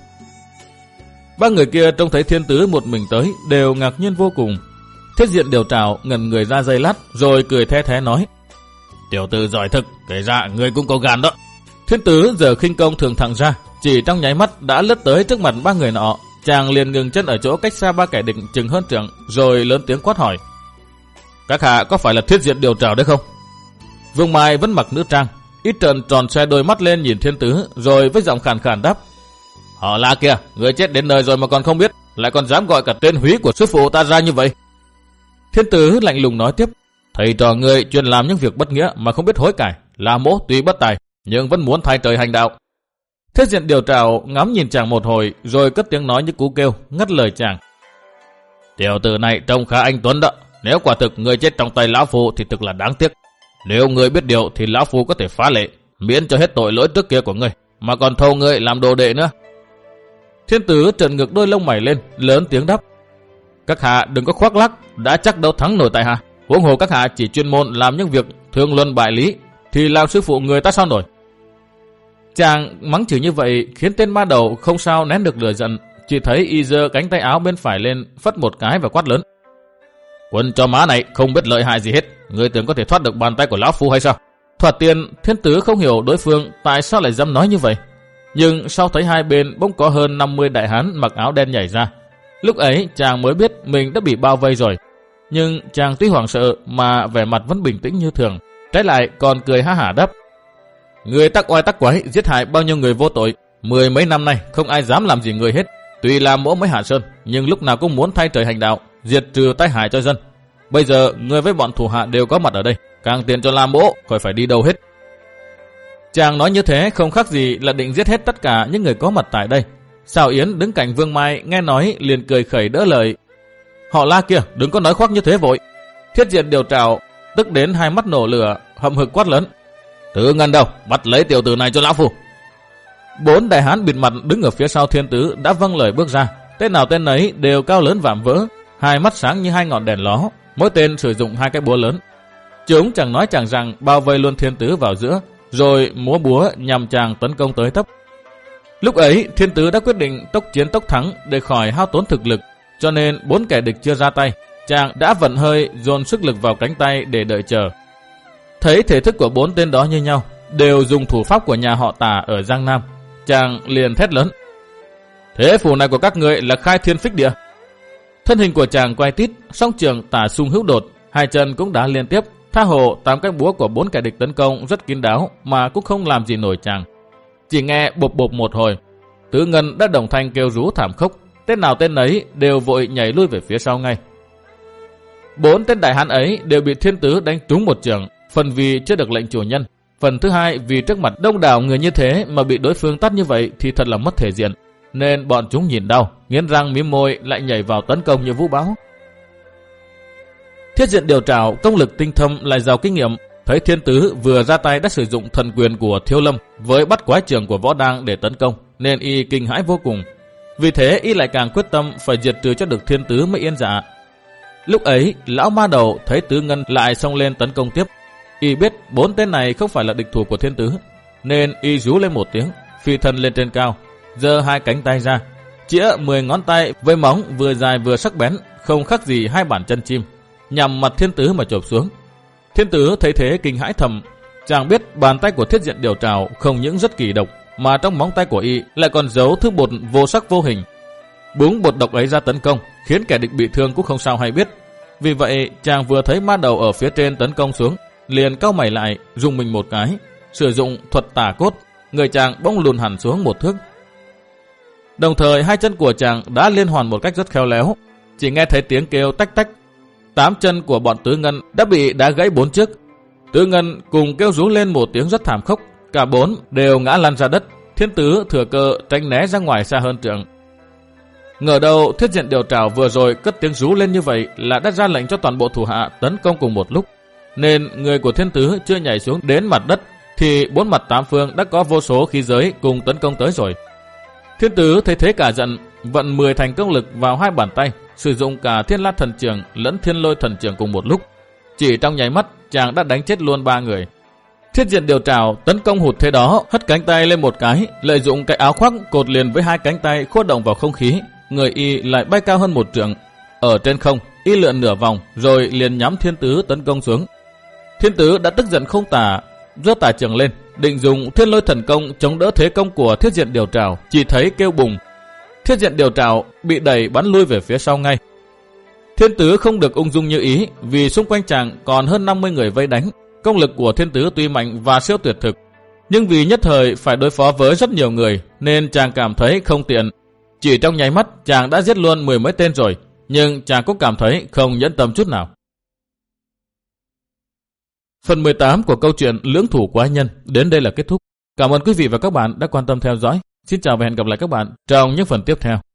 Ba người kia trông thấy thiên tử một mình tới đều ngạc nhiên vô cùng. Thiết Diện điều trảo ngẩn người ra giây lát rồi cười the thé nói: tiểu tử giỏi thực, kể ra người cũng có gan đó. Thiên tử giờ khinh công thường thẳng ra, chỉ trong nháy mắt đã lướt tới trước mặt ba người nọ. Chàng liền ngừng chân ở chỗ cách xa ba kẻ địch chừng hơn trượng, rồi lớn tiếng quát hỏi: các hạ có phải là Thiết Diện điều trảo đấy không? Vương Mai vẫn mặc nữ trang, ít trợn tròn xoe đôi mắt lên nhìn thiên tử, rồi với giọng khàn khàn đáp: họ là kìa, người chết đến nơi rồi mà còn không biết, lại còn dám gọi cả tên húy của sư phụ ta ra như vậy. Thiên tử lạnh lùng nói tiếp: thầy trò người chuyên làm những việc bất nghĩa mà không biết hối cải, là mỗ tuy bất tài nhưng vẫn muốn thay trời hành đạo. Thiết Diện điều trảo ngắm nhìn chàng một hồi, rồi cất tiếng nói như cú kêu, ngắt lời chàng: tiểu tử này trông khá anh tuấn đó, nếu quả thực người chết trong tay lão phu thì thực là đáng tiếc. Nếu người biết điều thì lão phu có thể phá lệ, miễn cho hết tội lỗi trước kia của người, mà còn thâu người làm đồ đệ nữa. Thiên tử trợn ngược đôi lông mày lên, lớn tiếng đáp: các hạ đừng có khoác lác, đã chắc đâu thắng nổi tại hạ. Huống hồ các hạ chỉ chuyên môn làm những việc thương luân bại lý, thì làm sư phụ người ta sao nổi. Chàng mắng chửi như vậy khiến tên ma đầu không sao nén được lửa giận, chỉ thấy y giơ cánh tay áo bên phải lên, phất một cái và quát lớn: quân cho má này không biết lợi hại gì hết, người tưởng có thể thoát được bàn tay của lão phu hay sao? Thoạt tiên thiên tử không hiểu đối phương tại sao lại dám nói như vậy, nhưng sau thấy hai bên bỗng có hơn năm mươi đại hán mặc áo đen nhảy ra, lúc ấy chàng mới biết mình đã bị bao vây rồi. Nhưng chàng tuy hoảng sợ mà vẻ mặt vẫn bình tĩnh như thường, trái lại còn cười ha hả đáp: người tắc oai tắc quái giết hại bao nhiêu người vô tội, mười mấy năm nay không ai dám làm gì người hết. Tuy là mỗ mới hạ sơn, nhưng lúc nào cũng muốn thay trời hành đạo, diệt trừ tai hại cho dân. Bây giờ người với bọn thủ hạ đều có mặt ở đây, càng tiền cho làm mỗ khỏi phải đi đâu hết. Chàng nói như thế không khác gì là định giết hết tất cả những người có mặt tại đây. Sảo Yến đứng cạnh Vương Mai nghe nói liền cười khẩy đỡ lời: họ La kia, đừng có nói khoác như thế vội. Thiết Diện điều trảo tức đến hai mắt nổ lửa, hậm hực quát lớn: Tứ Ngân đâu, bắt lấy tiểu tử này cho lão phu. Bốn đại hán bịt mặt đứng ở phía sau thiên tử đã vâng lời bước ra, tên nào tên ấy đều cao lớn vạm vỡ, hai mắt sáng như hai ngọn đèn ló, mỗi tên sử dụng hai cái búa lớn. Chúng chẳng nói chẳng rằng bao vây luôn thiên tử vào giữa, rồi múa búa nhằm chàng tấn công tới tấp. Lúc ấy, Thiên Tứ đã quyết định tốc chiến tốc thắng để khỏi hao tốn thực lực, cho nên bốn kẻ địch chưa ra tay, chàng đã vận hơi dồn sức lực vào cánh tay để đợi chờ. Thấy thể thức của bốn tên đó như nhau, đều dùng thủ pháp của nhà họ Tả ở Giang Nam, chàng liền thét lớn: thế phủ này của các ngươi là khai thiên phích địa. Thân hình của chàng quay tít, song trường tả xung hữu đột, hai chân cũng đã liên tiếp, tha hồ tám cái búa của bốn kẻ địch tấn công rất kín đáo mà cũng không làm gì nổi chàng. Chỉ nghe bộp bộp một hồi, Tứ Ngân đã đồng thanh kêu rú thảm khốc, tên nào tên ấy đều vội nhảy lui về phía sau ngay. Bốn tên đại hán ấy đều bị Thiên Tứ đánh trúng một chưởng, phần vì chưa được lệnh chủ nhân, phần thứ hai vì trước mặt đông đảo người như thế mà bị đối phương tát như vậy thì thật là mất thể diện, nên bọn chúng nhìn đau, nghiến răng mím môi lại nhảy vào tấn công như vũ bão. Thiết Diện Điều Trảo công lực tinh thâm lại giàu kinh nghiệm, thấy Thiên Tứ vừa ra tay đã sử dụng thần quyền của Thiếu Lâm với bắt quái trường của Võ Đang để tấn công, nên y kinh hãi vô cùng. Vì thế y lại càng quyết tâm phải diệt trừ cho được Thiên Tứ mới yên dạ. Lúc ấy, lão ma đầu thấy Tứ Ngân lại xông lên tấn công tiếp, y biết bốn tên này không phải là địch thủ của Thiên Tứ, nên y rú lên một tiếng, phi thân lên trên cao, giơ hai cánh tay ra, chĩa mười ngón tay với móng vừa dài vừa sắc bén, không khác gì hai bàn chân chim, nhằm mặt Thiên Tứ mà chộp xuống. Thiên Tứ thấy thế kinh hãi thầm, chàng biết bàn tay của Thiết Diện Điều Trảo không những rất kỳ độc, mà trong móng tay của y lại còn giấu thứ bột vô sắc vô hình. Búng bột độc ấy ra tấn công, khiến kẻ địch bị thương cũng không sao hay biết. Vì vậy, chàng vừa thấy ma đầu ở phía trên tấn công xuống, liền cau mày lại, dùng mình một cái, sử dụng thuật tả cốt, người chàng bỗng lùn hẳn xuống một thước. Đồng thời hai chân của chàng đã liên hoàn một cách rất khéo léo, chỉ nghe thấy tiếng kêu tách tách. Tám chân của bọn Tứ Ngân đã bị đá gãy bốn chiếc. Tứ Ngân cùng kêu rú lên một tiếng rất thảm khốc, cả bốn đều ngã lăn ra đất. Thiên Tứ thừa cơ tránh né ra ngoài xa hơn trượng. Ngờ đâu Thiết Diện Điều Trảo vừa rồi cất tiếng rú lên như vậy là đã ra lệnh cho toàn bộ thủ hạ tấn công cùng một lúc, nên người của Thiên Tứ chưa nhảy xuống đến mặt đất thì bốn mặt tám phương đã có vô số khí giới cùng tấn công tới rồi. Thiên Tứ thấy thế cả giận, vận mười thành công lực vào hai bàn tay, sử dụng cả Thiên La Thần Trường lẫn Thiên Lôi Thần Trường cùng một lúc. Chỉ trong nháy mắt, chàng đã đánh chết luôn ba người. Thiết Diện Điều Trảo tấn công hụt thế đó, hất cánh tay lên một cái, lợi dụng cái áo khoác cột liền với hai cánh tay khuất động vào không khí, người y lại bay cao hơn một trượng. Ở trên không, y lượn nửa vòng, rồi liền nhắm Thiên Tứ tấn công xuống. Thiên Tứ đã tức giận không tả, giơ tả trường lên, định dùng Thiên Lôi Thần Công chống đỡ thế công của Thiết Diện Điều Trảo, chỉ thấy kêu bùng, Thiết Diện Điều Trảo bị đẩy bắn lui về phía sau ngay. Thiên Tứ không được ung dung như ý, vì xung quanh chàng còn hơn năm mươi người vây đánh. Công lực của Thiên Tứ tuy mạnh và siêu tuyệt thực, nhưng vì nhất thời phải đối phó với rất nhiều người nên chàng cảm thấy không tiện. Chỉ trong nháy mắt chàng đã giết luôn mười mấy tên rồi, nhưng chàng cũng cảm thấy không nhẫn tâm chút nào. Phần mười tám của câu chuyện Lưỡng Thủ Quái Nhân đến đây là kết thúc. Cảm ơn quý vị và các bạn đã quan tâm theo dõi. Xin chào và hẹn gặp lại các bạn trong những phần tiếp theo.